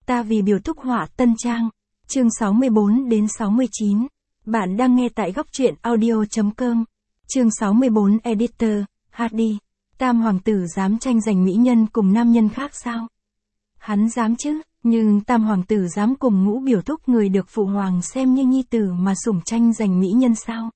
Ta vì biểu thúc họa tân trang. Chương 64 đến 69. Bạn đang nghe tại góc truyện audio.com. Chương 64 Editor, HD. Tam hoàng tử dám tranh giành mỹ nhân cùng nam nhân khác sao? Hắn dám chứ, nhưng tam hoàng tử dám cùng Ngũ biểu thúc người được phụ hoàng xem như nhi tử mà sủng tranh giành mỹ nhân sao?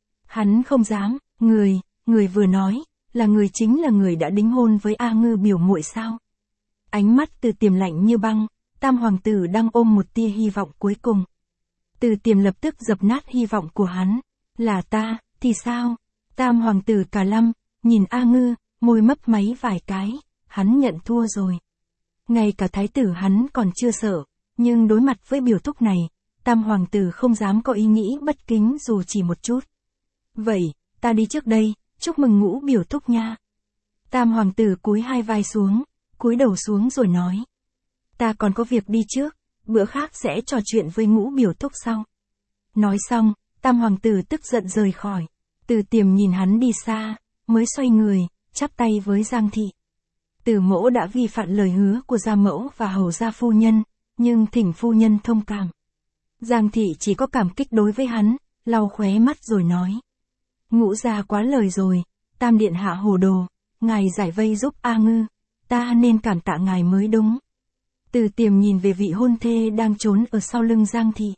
Hắn không dám, người vừa nói, là người chính là người đã đính hôn với A Ngư biểu muội sao? Ánh mắt Từ Tiềm lạnh như băng, tam hoàng tử đang ôm một tia hy vọng cuối cùng. Từ Tiềm lập tức dập nát hy vọng của hắn. Là ta, thì sao? Tam hoàng tử cả lâm, nhìn A Ngư, môi mấp máy vài cái, hắn nhận thua rồi. Ngay cả thái tử hắn còn chưa sợ, nhưng đối mặt với biểu thúc này, tam hoàng tử không dám có ý nghĩ bất kính dù chỉ một chút. Vậy, ta đi trước đây, chúc mừng Ngũ biểu thúc nha. Tam hoàng tử cúi hai vai xuống, cúi đầu xuống rồi nói. Ta còn có việc đi trước, bữa khác sẽ trò chuyện với Ngũ biểu thúc sau. Nói xong, tam hoàng tử tức giận rời khỏi. Từ Tiềm nhìn hắn đi xa, mới xoay người, chắp tay với Giang thị. Từ mỗ đã vi phạm lời hứa của gia mẫu và hầu gia phu nhân, nhưng thỉnh phu nhân thông cảm. Giang thị chỉ có cảm kích đối với hắn, lau khóe mắt rồi nói. Ngũ gia quá lời rồi, tam điện hạ hồ đồ, ngài giải vây giúp A Ngư, ta nên cảm tạ ngài mới đúng. Từ Tiềm nhìn về vị hôn thê đang trốn ở sau lưng Giang thị.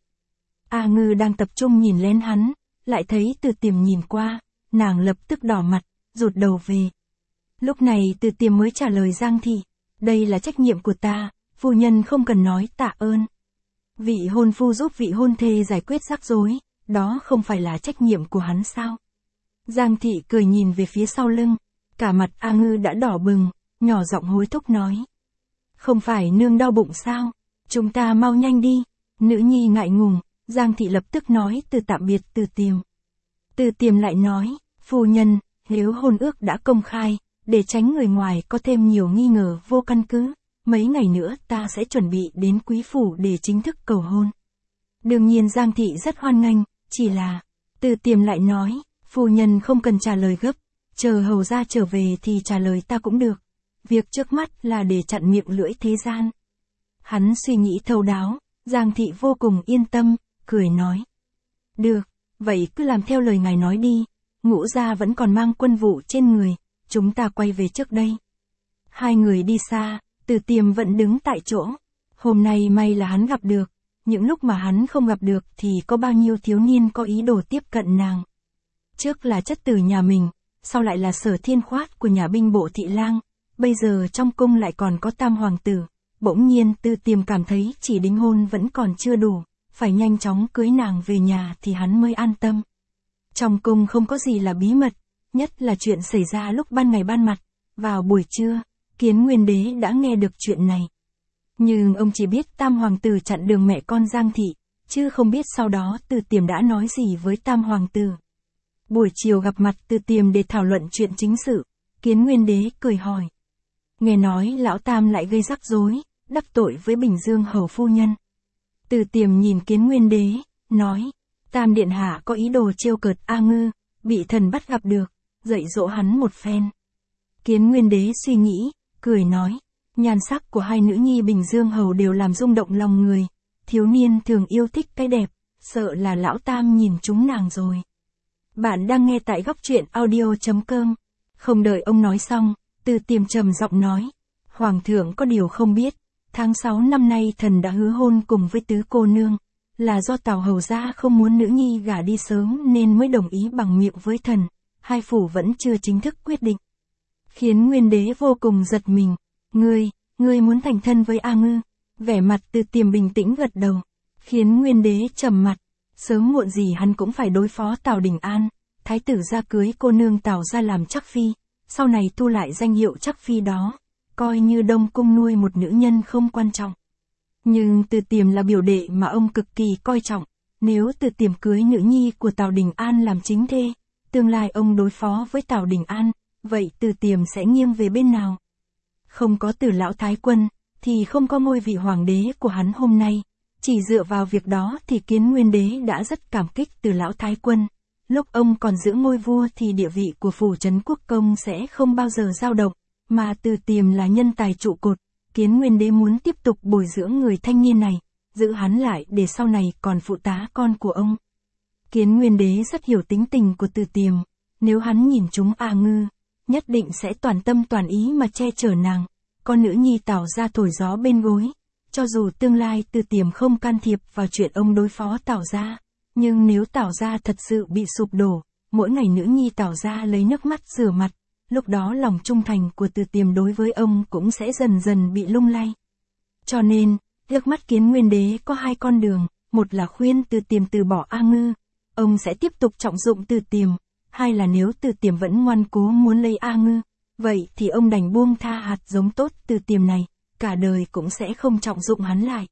A Ngư đang tập trung nhìn lên hắn, lại thấy Từ Tiềm nhìn qua, nàng lập tức đỏ mặt, rụt đầu về. Lúc này Từ Tiềm mới trả lời Giang thị, đây là trách nhiệm của ta, phu nhân không cần nói tạ ơn. Vị hôn phu giúp vị hôn thê giải quyết rắc rối, đó không phải là trách nhiệm của hắn sao? Giang thị cười nhìn về phía sau lưng, cả mặt A Ngư đã đỏ bừng, nhỏ giọng hối thúc nói. Không phải nương đau bụng sao? Chúng ta mau nhanh đi. Nữ nhi ngại ngùng, Giang thị lập tức nói từ tạm biệt Từ Tiềm. Từ Tiềm lại nói, phu nhân, nếu hôn ước đã công khai, để tránh người ngoài có thêm nhiều nghi ngờ vô căn cứ, mấy ngày nữa ta sẽ chuẩn bị đến quý phủ để chính thức cầu hôn. Đương nhiên Giang thị rất hoan nghênh, chỉ là, Từ Tiềm lại nói, phu nhân không cần trả lời gấp, chờ hầu gia trở về thì trả lời ta cũng được. Việc trước mắt là để chặn miệng lưỡi thế gian. Hắn suy nghĩ thấu đáo, Giang thị vô cùng yên tâm, cười nói. Được, vậy cứ làm theo lời ngài nói đi, Ngũ gia vẫn còn mang quân vụ trên người, chúng ta quay về trước đây. Hai người đi xa, Từ Tiềm vẫn đứng tại chỗ. Hôm nay may là hắn gặp được, những lúc mà hắn không gặp được thì có bao nhiêu thiếu niên có ý đồ tiếp cận nàng. Trước là chất tử nhà mình, sau lại là Sở Thiên Khoát của nhà binh bộ Thị Lang. Bây giờ trong cung lại còn có tam hoàng tử, bỗng nhiên Từ Tiềm cảm thấy chỉ đính hôn vẫn còn chưa đủ, phải nhanh chóng cưới nàng về nhà thì hắn mới an tâm. Trong cung không có gì là bí mật, nhất là chuyện xảy ra lúc ban ngày ban mặt. Vào buổi trưa, Kiến Nguyên Đế đã nghe được chuyện này. Nhưng ông chỉ biết tam hoàng tử chặn đường mẹ con Giang thị, chứ không biết sau đó Từ Tiềm đã nói gì với tam hoàng tử. Buổi chiều gặp mặt Từ Tiềm để thảo luận chuyện chính sự, Kiến Nguyên Đế cười hỏi. Nghe nói lão tam lại gây rắc rối, đắc tội với Bình Dương hầu phu nhân. Từ Tiềm nhìn Kiến Nguyên Đế, nói, tam điện hạ có ý đồ trêu cợt A Ngư, bị thần bắt gặp được, dạy dỗ hắn một phen. Kiến Nguyên Đế suy nghĩ, cười nói, nhan sắc của hai nữ nhi Bình Dương hầu đều làm rung động lòng người, thiếu niên thường yêu thích cái đẹp, sợ là lão tam nhìn chúng nàng rồi. Bạn đang nghe tại góc truyện audio.com. Không đợi ông nói xong, Từ Tiềm trầm giọng nói, Hoàng thượng có điều không biết, tháng 6 năm nay thần đã hứa hôn cùng với tứ cô nương, là do Tào hầu gia không muốn nữ nhi gả đi sớm nên mới đồng ý bằng miệng với thần, hai phủ vẫn chưa chính thức quyết định. Khiến Nguyên Đế vô cùng giật mình, ngươi muốn thành thân với A Ngư? Vẻ mặt Từ Tiềm bình tĩnh gật đầu, khiến Nguyên Đế trầm mặt, sớm muộn gì hắn cũng phải đối phó Tào Đình An, thái tử gia cưới cô nương Tào gia làm chắc phi. Sau này thu lại danh hiệu chắc phi đó, coi như Đông cung nuôi một nữ nhân không quan trọng. Nhưng Từ Tiềm là biểu đệ mà ông cực kỳ coi trọng, nếu Từ Tiềm cưới nữ nhi của Tào Đình An làm chính thê, tương lai ông đối phó với Tào Đình An, vậy Từ Tiềm sẽ nghiêng về bên nào? Không có Từ lão thái quân, thì không có ngôi vị hoàng đế của hắn hôm nay. Chỉ dựa vào việc đó thì Kiến Nguyên Đế đã rất cảm kích Từ lão thái quân. Lúc ông còn giữ ngôi vua thì địa vị của phủ trấn quốc công sẽ không bao giờ dao động, mà Từ Tiềm là nhân tài trụ cột, Kiến Nguyên Đế muốn tiếp tục bồi dưỡng người thanh niên này, giữ hắn lại để sau này còn phụ tá con của ông. Kiến Nguyên Đế rất hiểu tính tình của Từ Tiềm, nếu hắn nhìn chúng A Ngư, nhất định sẽ toàn tâm toàn ý mà che chở nàng, con nữ nhi Tào gia thổi gió bên gối. Cho dù tương lai Từ Tiềm không can thiệp vào chuyện ông đối phó Tào gia, nhưng nếu Tào gia thật sự bị sụp đổ, mỗi ngày nữ nhi Tào gia lấy nước mắt rửa mặt, lúc đó lòng trung thành của Từ Tiềm đối với ông cũng sẽ dần dần bị lung lay. Cho nên, trước mắt Kiến Nguyên Đế có hai con đường, một là khuyên Từ Tiềm từ bỏ A Ngư, ông sẽ tiếp tục trọng dụng Từ Tiềm, hai là nếu Từ Tiềm vẫn ngoan cố muốn lấy A Ngư, vậy thì ông đành buông tha hạt giống tốt Từ Tiềm này, cả đời cũng sẽ không trọng dụng hắn lại.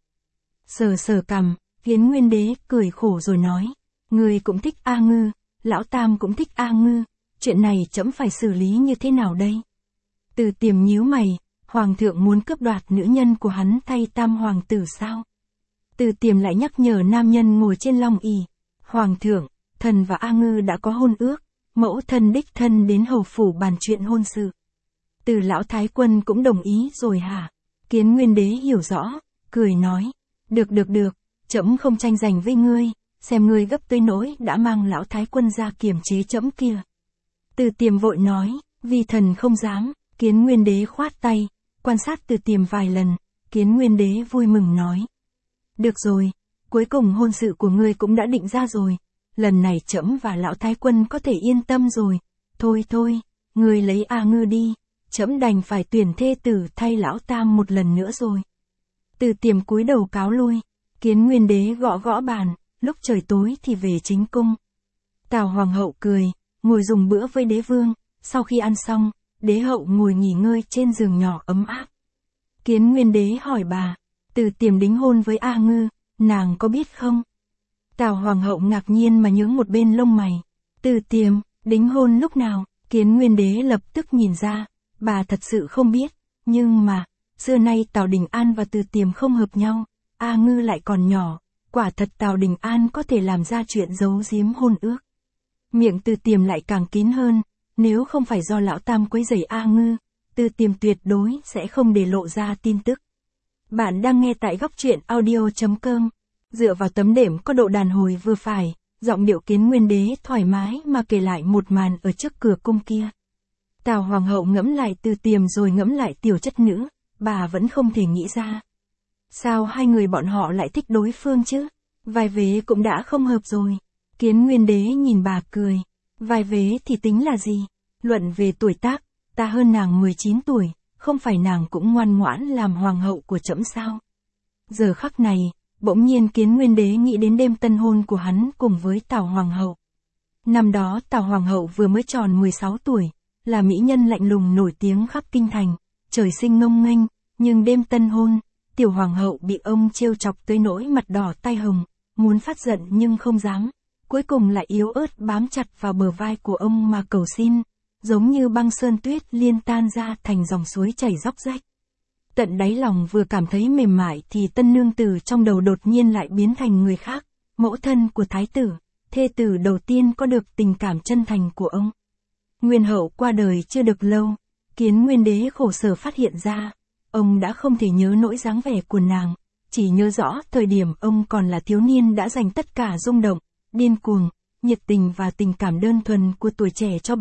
Sờ sờ cằm, Kiến Nguyên Đế cười khổ rồi nói, người cũng thích A Ngư, lão Tam cũng thích A Ngư, chuyện này trẫm phải xử lý như thế nào đây? Từ Tiềm nhíu mày, Hoàng thượng muốn cướp đoạt nữ nhân của hắn thay Tam hoàng tử sao? Từ Tiềm lại nhắc nhở nam nhân ngồi trên long ỷ, Hoàng thượng, thần và A Ngư đã có hôn ước, mẫu thân đích thân đến hầu phủ bàn chuyện hôn sự. Từ lão thái quân cũng đồng ý rồi hả? Kiến Nguyên Đế hiểu rõ, cười nói, được, trẫm không tranh giành với ngươi, xem ngươi gấp tới nỗi đã mang lão thái quân ra kiềm chế trẫm kia. Từ Tiềm vội nói, vì thần không dám. Kiến Nguyên Đế khoát tay, quan sát Từ Tiềm vài lần, Kiến Nguyên Đế vui mừng nói. Được rồi, cuối cùng hôn sự của ngươi cũng đã định ra rồi, lần này trẫm và lão thái quân có thể yên tâm rồi, thôi, ngươi lấy A Ngư đi, trẫm đành phải tuyển thê tử thay lão Tam một lần nữa rồi. Từ Tiềm cúi đầu cáo lui, Kiến Nguyên Đế gõ gõ bàn, lúc trời tối thì về chính cung. Tào hoàng hậu cười, ngồi dùng bữa với đế vương, sau khi ăn xong, đế hậu ngồi nghỉ ngơi trên giường nhỏ ấm áp. Kiến Nguyên Đế hỏi bà, Từ Tiềm đính hôn với A Ngư, nàng có biết không? Tào hoàng hậu ngạc nhiên mà nhướng một bên lông mày. Từ Tiềm, đính hôn lúc nào? Kiến Nguyên Đế lập tức nhìn ra, bà thật sự không biết, nhưng mà, xưa nay Tào Đình An và Từ Tiềm không hợp nhau, A Ngư lại còn nhỏ, quả thật Tào Đình An có thể làm ra chuyện giấu giếm hôn ước. Miệng Từ Tiềm lại càng kín hơn, nếu không phải do lão Tam quấy rầy A Ngư, Từ Tiềm tuyệt đối sẽ không để lộ ra tin tức. Bạn đang nghe tại góc truyện audio.com. Dựa vào tấm đệm có độ đàn hồi vừa phải, giọng điệu Kiến Nguyên Đế thoải mái mà kể lại một màn ở trước cửa cung kia. Tào hoàng hậu ngẫm lại Từ Tiềm rồi ngẫm lại tiểu chất nữ, bà vẫn không thể nghĩ ra. Sao hai người bọn họ lại thích đối phương chứ? Vài vế cũng đã không hợp rồi. Kiến Nguyên Đế nhìn bà cười. Vài vế thì tính là gì? Luận về tuổi tác, ta hơn nàng 19 tuổi, không phải nàng cũng ngoan ngoãn làm hoàng hậu của trẫm sao? Giờ khắc này, bỗng nhiên Kiến Nguyên Đế nghĩ đến đêm tân hôn của hắn cùng với Tào hoàng hậu. Năm đó Tào hoàng hậu vừa mới tròn 16 tuổi, là mỹ nhân lạnh lùng nổi tiếng khắp kinh thành, trời sinh ngông nghênh, nhưng đêm tân hôn, tiểu hoàng hậu bị ông trêu chọc tới nỗi mặt đỏ tai hồng, muốn phát giận nhưng không dám, cuối cùng lại yếu ớt bám chặt vào bờ vai của ông mà cầu xin, giống như băng sơn tuyết liên tan ra thành dòng suối chảy róc rách. Tận đáy lòng vừa cảm thấy mềm mại thì tân nương tử trong đầu đột nhiên lại biến thành người khác, mẫu thân của thái tử, thê tử đầu tiên có được tình cảm chân thành của ông. Nguyên hậu qua đời chưa được lâu, Kiến Nguyên Đế khổ sở phát hiện ra, ông đã không thể nhớ nỗi dáng vẻ của nàng, chỉ nhớ rõ thời điểm ông còn là thiếu niên đã dành tất cả rung động, điên cuồng, nhiệt tình và tình cảm đơn thuần của tuổi trẻ cho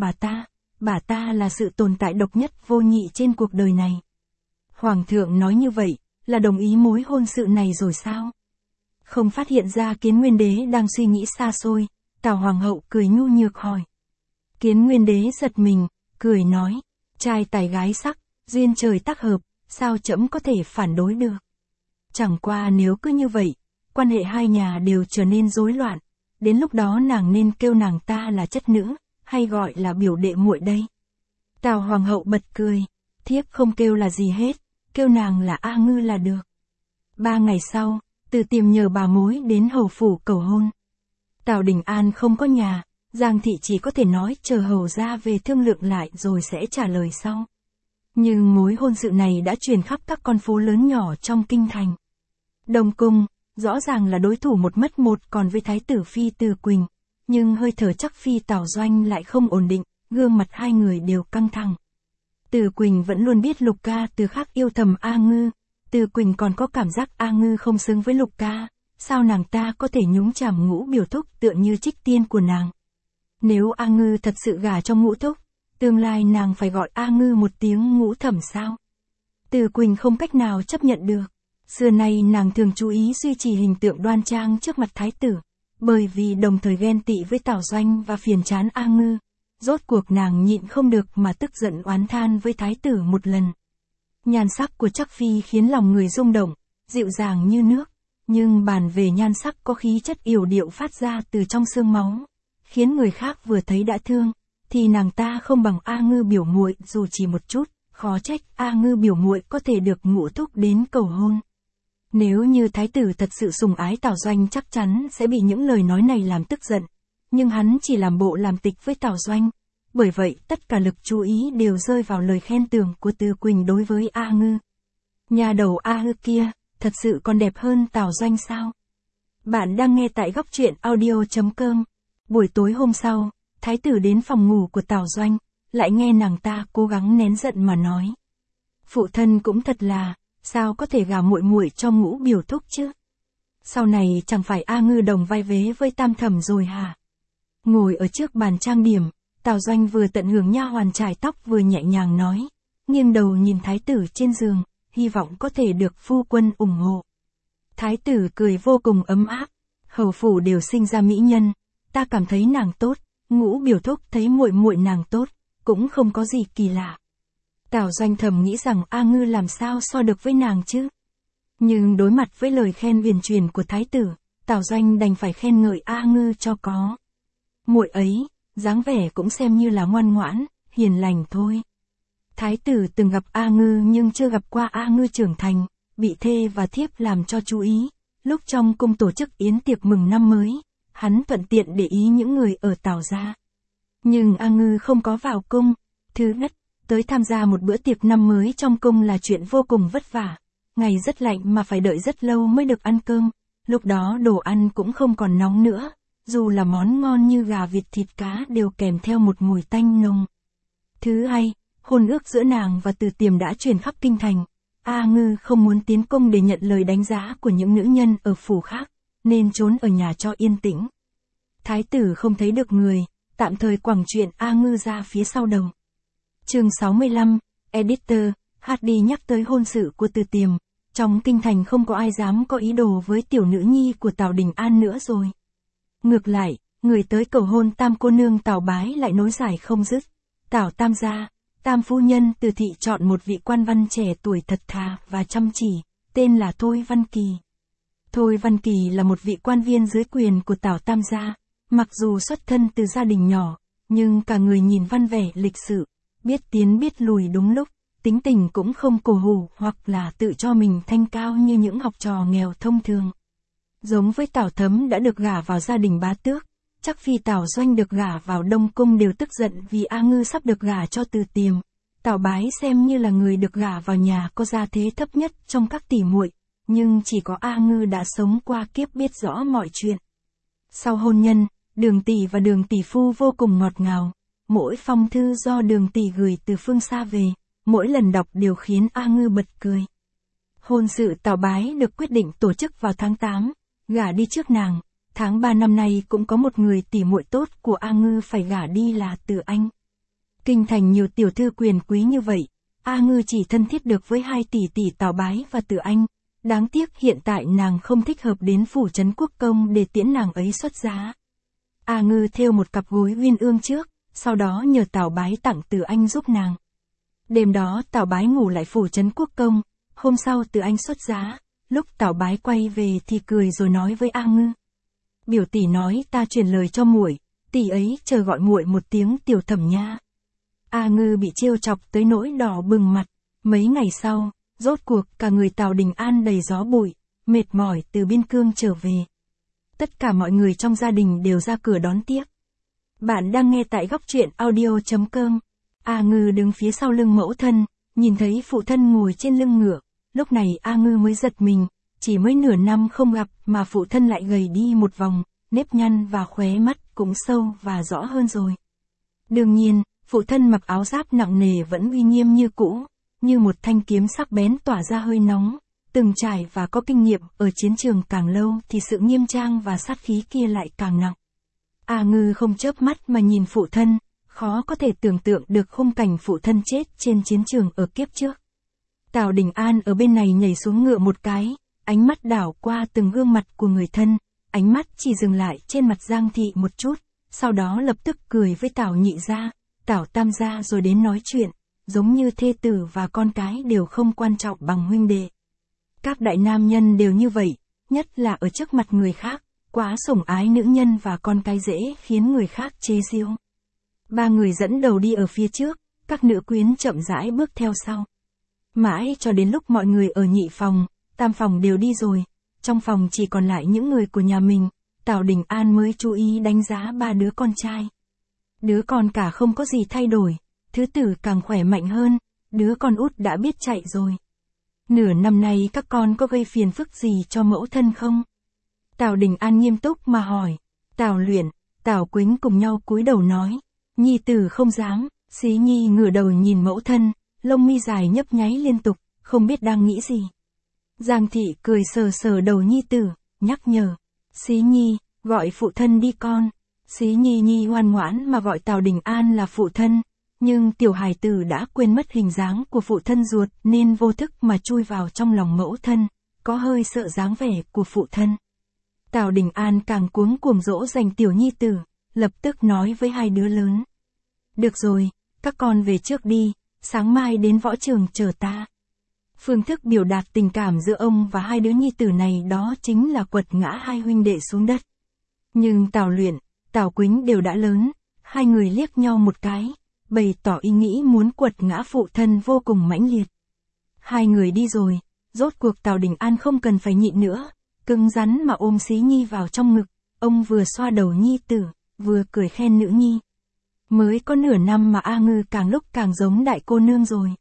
bà ta là sự tồn tại độc nhất vô nhị trên cuộc đời này. Hoàng thượng nói như vậy, là đồng ý mối hôn sự này rồi sao? Không phát hiện ra Kiến Nguyên Đế đang suy nghĩ xa xôi, Tào hoàng hậu cười nhu nhược hỏi. Kiến Nguyên Đế giật mình, cười nói, trai tài gái sắc, duyên trời tác hợp, sao trẫm có thể phản đối được? Chẳng qua nếu cứ như vậy, quan hệ hai nhà đều trở nên rối loạn, đến lúc đó nàng nên kêu nàng ta là chất nữ, hay gọi là biểu đệ muội đây? Tào hoàng hậu bật cười, thiếp không kêu là gì hết, kêu nàng là A Ngư là được. 3 ngày sau, Từ Tiềm nhờ bà mối đến hầu phủ cầu hôn. Tào Đình An không có nhà, Giang thị chỉ có thể nói chờ hầu ra về thương lượng lại rồi sẽ trả lời sau. Nhưng mối hôn sự này đã truyền khắp các con phố lớn nhỏ trong kinh thành. Đông cung, rõ ràng là đối thủ một mất một còn với thái tử phi Từ Quỳnh, nhưng hơi thở chắc phi Tào Doanh lại không ổn định, gương mặt hai người đều căng thẳng. Từ Quỳnh vẫn luôn biết Lục Ca Từ Khắc yêu thầm A Ngư. Từ Quỳnh còn có cảm giác A Ngư không xứng với Lục Ca. Sao nàng ta có thể nhúng chàm Ngũ Biểu Thúc tựa như trích tiên của nàng? Nếu A Ngư thật sự gả cho Ngũ Thúc, tương lai nàng phải gọi A Ngư một tiếng Ngũ Thẩm sao? Từ Quỳnh không cách nào chấp nhận được. Xưa nay nàng thường chú ý duy trì hình tượng đoan trang trước mặt thái tử, bởi vì đồng thời ghen tị với Tào Doanh và phiền chán A Ngư. Rốt cuộc nàng nhịn không được mà tức giận oán than với thái tử một lần. Nhan sắc của Trắc Phi khiến lòng người rung động, dịu dàng như nước, nhưng bàn về nhan sắc có khí chất yểu điệu phát ra từ trong xương máu, khiến người khác vừa thấy đã thương, thì nàng ta không bằng A Ngư biểu muội dù chỉ một chút, khó trách A Ngư biểu muội có thể được Ngũ Thúc đến cầu hôn. Nếu như thái tử thật sự sủng ái Tào Doanh chắc chắn sẽ bị những lời nói này làm tức giận, nhưng hắn chỉ làm bộ làm tịch với Tào Doanh, bởi vậy tất cả lực chú ý đều rơi vào lời khen tường của Từ Quỳnh đối với A Ngư. Nhà đầu A Ngư kia, thật sự còn đẹp hơn Tào Doanh sao? Bạn đang nghe tại góc truyện audio.com. Buổi tối hôm sau, thái tử đến phòng ngủ của Tào Doanh, lại nghe nàng ta cố gắng nén giận mà nói. Phụ thân cũng thật là, sao có thể gả muội muội cho Ngũ Biểu Thúc chứ? Sau này chẳng phải A Ngư đồng vai vế với Tam Thẩm rồi hả? Ngồi ở trước bàn trang điểm, Tào Doanh vừa tận hưởng nha hoàn chải tóc vừa nhẹ nhàng nói, nghiêng đầu nhìn thái tử trên giường, hy vọng có thể được phu quân ủng hộ. Thái tử cười vô cùng ấm áp, hầu phủ đều sinh ra mỹ nhân, ta cảm thấy nàng tốt, Ngũ Biểu Thúc thấy muội muội nàng tốt, cũng không có gì kỳ lạ. Tào Doanh thầm nghĩ rằng A Ngư làm sao so được với nàng chứ? Nhưng đối mặt với lời khen huyền truyền của thái tử, Tào Doanh đành phải khen ngợi A Ngư cho có. Muội ấy, dáng vẻ cũng xem như là ngoan ngoãn, hiền lành thôi. Thái tử từng gặp A Ngư nhưng chưa gặp qua A Ngư trưởng thành, bị thê và thiếp làm cho chú ý. Lúc trong cung tổ chức yến tiệc mừng năm mới, hắn thuận tiện để ý những người ở Tào gia. Nhưng A Ngư không có vào cung. Thứ nhất, tới tham gia một bữa tiệc năm mới trong cung là chuyện vô cùng vất vả. Ngày rất lạnh mà phải đợi rất lâu mới được ăn cơm. Lúc đó đồ ăn cũng không còn nóng nữa. Dù là món ngon như gà vịt thịt cá đều kèm theo một mùi tanh nồng. Thứ hai, hôn ước giữa nàng và Từ Tiềm đã truyền khắp kinh thành. A Ngư không muốn tiến cung để nhận lời đánh giá của những nữ nhân ở phủ khác, nên trốn ở nhà cho yên tĩnh. Thái tử không thấy được người, tạm thời quẳng chuyện A Ngư ra phía sau đầu. Chương 65, Editor, HD nhắc tới hôn sự của Từ Tiềm. Trong kinh thành không có ai dám có ý đồ với tiểu nữ nhi của Tào Đình An nữa rồi. Ngược lại, người tới cầu hôn Tam cô nương Tào Bái lại nối dài không dứt. Tào Tam gia, Tam phu nhân Từ thị chọn một vị quan văn trẻ tuổi thật thà và chăm chỉ, tên là Thôi Văn Kỳ. Thôi Văn Kỳ là một vị quan viên dưới quyền của Tào Tam gia, mặc dù xuất thân từ gia đình nhỏ, nhưng cả người nhìn văn vẻ lịch sự, biết tiến biết lùi đúng lúc, tính tình cũng không cổ hủ hoặc là tự cho mình thanh cao như những học trò nghèo thông thường. Giống với Tào Thấm đã được gả vào gia đình bá tước, Trắc Phi Tào Doanh được gả vào Đông Cung đều tức giận vì A Ngư sắp được gả cho Từ Tiềm. Tào Bái xem như là người được gả vào nhà có gia thế thấp nhất trong các tỷ muội, nhưng chỉ có A Ngư đã sống qua kiếp biết rõ mọi chuyện. Sau hôn nhân, Đường tỷ và Đường tỷ phu vô cùng ngọt ngào, mỗi phong thư do Đường tỷ gửi từ phương xa về, mỗi lần đọc đều khiến A Ngư bật cười. Hôn sự Tào Bái được quyết định tổ chức vào tháng 8, gả đi trước nàng. Tháng 3 năm nay cũng có một người tỷ muội tốt của A Ngư phải gả đi là Từ Anh. Kinh thành nhiều tiểu thư quyền quý như vậy, A Ngư chỉ thân thiết được với hai tỷ tỷ Tào Bái và Từ Anh. Đáng tiếc hiện tại nàng không thích hợp đến phủ trấn quốc công để tiễn nàng ấy xuất giá. A Ngư thêu một cặp gối uyên ương trước, sau đó nhờ Tào Bái tặng Từ Anh giúp nàng. Đêm đó Tào Bái ngủ lại phủ trấn quốc công, hôm sau Từ Anh xuất giá, lúc Tào Bái quay về thì cười rồi nói với A Ngư. Biểu tỷ nói ta truyền lời cho muội, tỷ ấy chờ gọi muội một tiếng tiểu thẩm nha. A Ngư bị trêu chọc tới nỗi đỏ bừng mặt. Mấy ngày sau, rốt cuộc cả người Tào Đình An đầy gió bụi, mệt mỏi từ biên cương trở về. Tất cả mọi người trong gia đình đều ra cửa đón tiếp. Bạn đang nghe tại góc truyện audio.com. A Ngư đứng phía sau lưng mẫu thân, nhìn thấy phụ thân ngồi trên lưng ngựa. Lúc này A Ngư mới giật mình, chỉ mới nửa năm không gặp mà phụ thân lại gầy đi một vòng, nếp nhăn và khóe mắt cũng sâu và rõ hơn rồi. Đương nhiên, Phụ thân mặc áo giáp nặng nề vẫn uy nghiêm như cũ, như một thanh kiếm sắc bén tỏa ra hơi nóng, từng trải và có kinh nghiệm ở chiến trường càng lâu thì sự nghiêm trang và sát khí kia lại càng nặng. A Ngư không chớp mắt mà nhìn phụ thân, khó có thể tưởng tượng được khung cảnh phụ thân chết trên chiến trường ở kiếp trước. Tào Đình An ở bên này nhảy xuống ngựa một cái, ánh mắt đảo qua từng gương mặt của người thân, ánh mắt chỉ dừng lại trên mặt Giang Thị một chút, sau đó lập tức cười với Tào Nhị gia, Tào Tam gia rồi đến nói chuyện, giống như thê tử và con cái đều không quan trọng bằng huynh đệ. Các đại nam nhân đều như vậy, nhất là ở trước mặt người khác, quá sủng ái nữ nhân và con cái dễ khiến người khác chế giễu. Ba người dẫn đầu đi ở phía trước, các nữ quyến chậm rãi bước theo sau. Mãi cho đến lúc mọi người ở nhị phòng, tam phòng đều đi rồi, trong phòng chỉ còn lại những người của nhà mình, Tào Đình An mới chú ý đánh giá ba đứa con trai. Đứa con cả không có gì thay đổi, thứ tử càng khỏe mạnh hơn, đứa con út đã biết chạy rồi. Nửa năm nay các con có gây phiền phức gì cho mẫu thân không? Tào Đình An nghiêm túc mà hỏi. Tào Luyện, Tào Quýnh cùng nhau cúi đầu nói. Nhi tử không dám. Xí Nhi ngửa đầu nhìn mẫu thân, lông mi dài nhấp nháy liên tục, không biết đang nghĩ gì. Giang Thị cười sờ sờ đầu Nhi tử, nhắc nhở. Xí Nhi, gọi phụ thân đi con. Xí Nhi ngoan ngoãn mà gọi Tào Đình An là phụ thân, nhưng tiểu hài tử đã quên mất hình dáng của phụ thân ruột nên vô thức mà chui vào trong lòng mẫu thân, có hơi sợ dáng vẻ của phụ thân. Tào Đình An càng cuống cuồng dỗ dành tiểu nhi tử, lập tức nói với hai đứa lớn. Được rồi, các con về trước đi, sáng mai đến võ trường chờ ta. Phương thức biểu đạt tình cảm giữa ông và hai đứa nhi tử này đó chính là quật ngã hai huynh đệ xuống đất. Nhưng Tào Luyện, Tào Quýnh đều đã lớn, hai người liếc nhau một cái, bày tỏ ý nghĩ muốn quật ngã phụ thân vô cùng mãnh liệt. Hai người đi rồi, rốt cuộc Tào Đình An không cần phải nhịn nữa, cứng rắn mà ôm Xí Nhi vào trong ngực, ông vừa xoa đầu nhi tử, vừa cười khen nữ nhi. Mới có nửa năm mà A Ngư càng lúc càng giống đại cô nương rồi.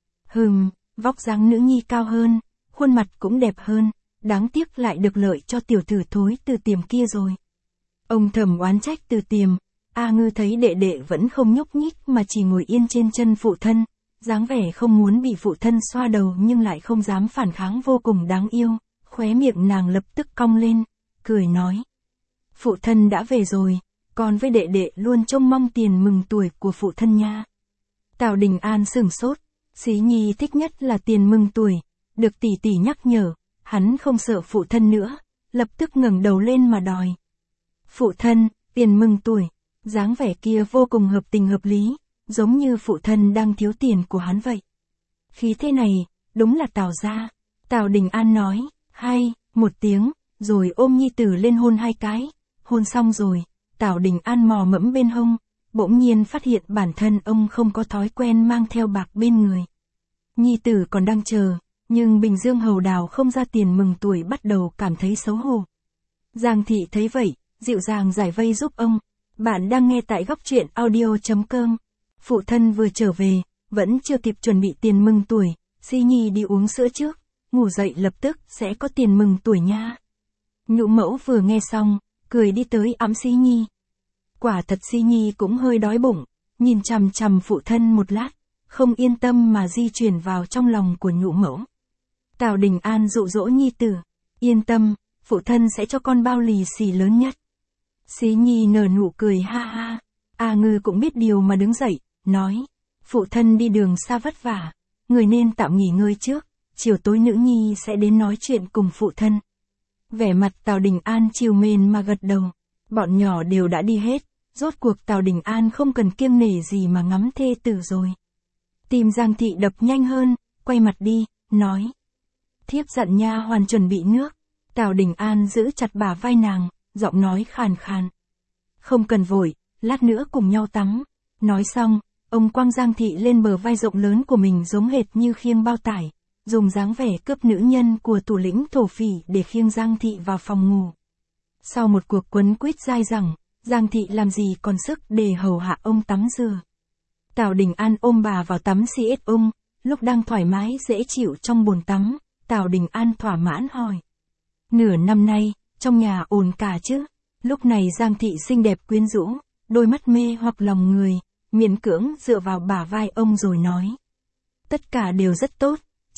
Vóc dáng nữ nhi cao hơn, khuôn mặt cũng đẹp hơn, đáng tiếc lại được lợi cho tiểu tử thối Từ Tiềm kia rồi. Ông thầm oán trách Từ Tiềm, A Ngư thấy đệ đệ vẫn không nhúc nhích mà chỉ ngồi yên trên chân phụ thân, dáng vẻ không muốn bị phụ thân xoa đầu nhưng lại không dám phản kháng vô cùng đáng yêu, khóe miệng nàng lập tức cong lên, cười nói. Phụ thân đã về rồi, con với đệ đệ luôn trông mong tiền mừng tuổi của phụ thân nha. Tào Đình An sửng sốt, Xí Nhi thích nhất là tiền mừng tuổi, được tỷ tỷ nhắc nhở, hắn không sợ phụ thân nữa, lập tức ngẩng đầu lên mà đòi. Phụ thân, tiền mừng tuổi, dáng vẻ kia vô cùng hợp tình hợp lý, giống như phụ thân đang thiếu tiền của hắn vậy. Khí thế này, đúng là Tào gia. Tào Đình An nói, hay, một tiếng, rồi ôm nhi tử lên hôn hai cái, hôn xong rồi, Tào Đình An mò mẫm bên hông, bỗng nhiên phát hiện bản thân ông không có thói quen mang theo bạc bên người. Nhi tử còn đang chờ, nhưng Bình Dương Hầu Đào không ra tiền mừng tuổi bắt đầu cảm thấy xấu hổ. Giang Thị thấy vậy, dịu dàng giải vây giúp ông. Bạn đang nghe tại góc truyện audio.com. Phụ thân vừa trở về, vẫn chưa kịp chuẩn bị tiền mừng tuổi, Xí Nhi đi uống sữa trước, ngủ dậy lập tức sẽ có tiền mừng tuổi nha. Nhũ mẫu vừa nghe xong, cười đi tới ẵm Xí Nhi. Quả thật Xí Nhi cũng hơi đói bụng, nhìn chằm chằm phụ thân một lát, không yên tâm mà di chuyển vào trong lòng của nhũ mẫu. Tào Đình An dụ dỗ nhi tử, yên tâm, phụ thân sẽ cho con bao lì xì lớn nhất. Xí Nhi nở nụ cười ha ha, A Ngư cũng biết điều mà đứng dậy, nói, phụ thân đi đường xa vất vả, người nên tạm nghỉ ngơi trước, chiều tối nữ nhi sẽ đến nói chuyện cùng phụ thân. Vẻ mặt Tào Đình An chiều mến mà gật đầu, bọn nhỏ đều đã đi hết, rốt cuộc Tào Đình An không cần kiêng nể gì mà ngắm thê tử rồi. Tim Giang Thị đập nhanh hơn, quay mặt đi, nói. Thiếp dặn nha hoàn chuẩn bị nước. Tào Đình An giữ chặt bả vai nàng, giọng nói khàn khàn. Không cần vội, lát nữa cùng nhau tắm. Nói xong, ông quăng Giang Thị lên bờ vai rộng lớn của mình giống hệt như khiêng bao tải, dùng dáng vẻ cướp nữ nhân của thủ lĩnh thổ phỉ để khiêng Giang Thị vào phòng ngủ. Sau một cuộc quấn quýt dai dẳng, Giang Thị làm gì còn sức để hầu hạ ông tắm rửa. Tào Đình An ôm bà vào tắm xiết ung, lúc đang thoải mái dễ chịu trong bồn tắm, Tào Đình An thỏa mãn hỏi. Nửa năm nay, trong nhà ổn cả chứ? Lúc này Giang Thị xinh đẹp quyến rũ, đôi mắt mê hoặc lòng người, miễn cưỡng dựa vào bả vai ông rồi nói. Tất cả đều rất tốt,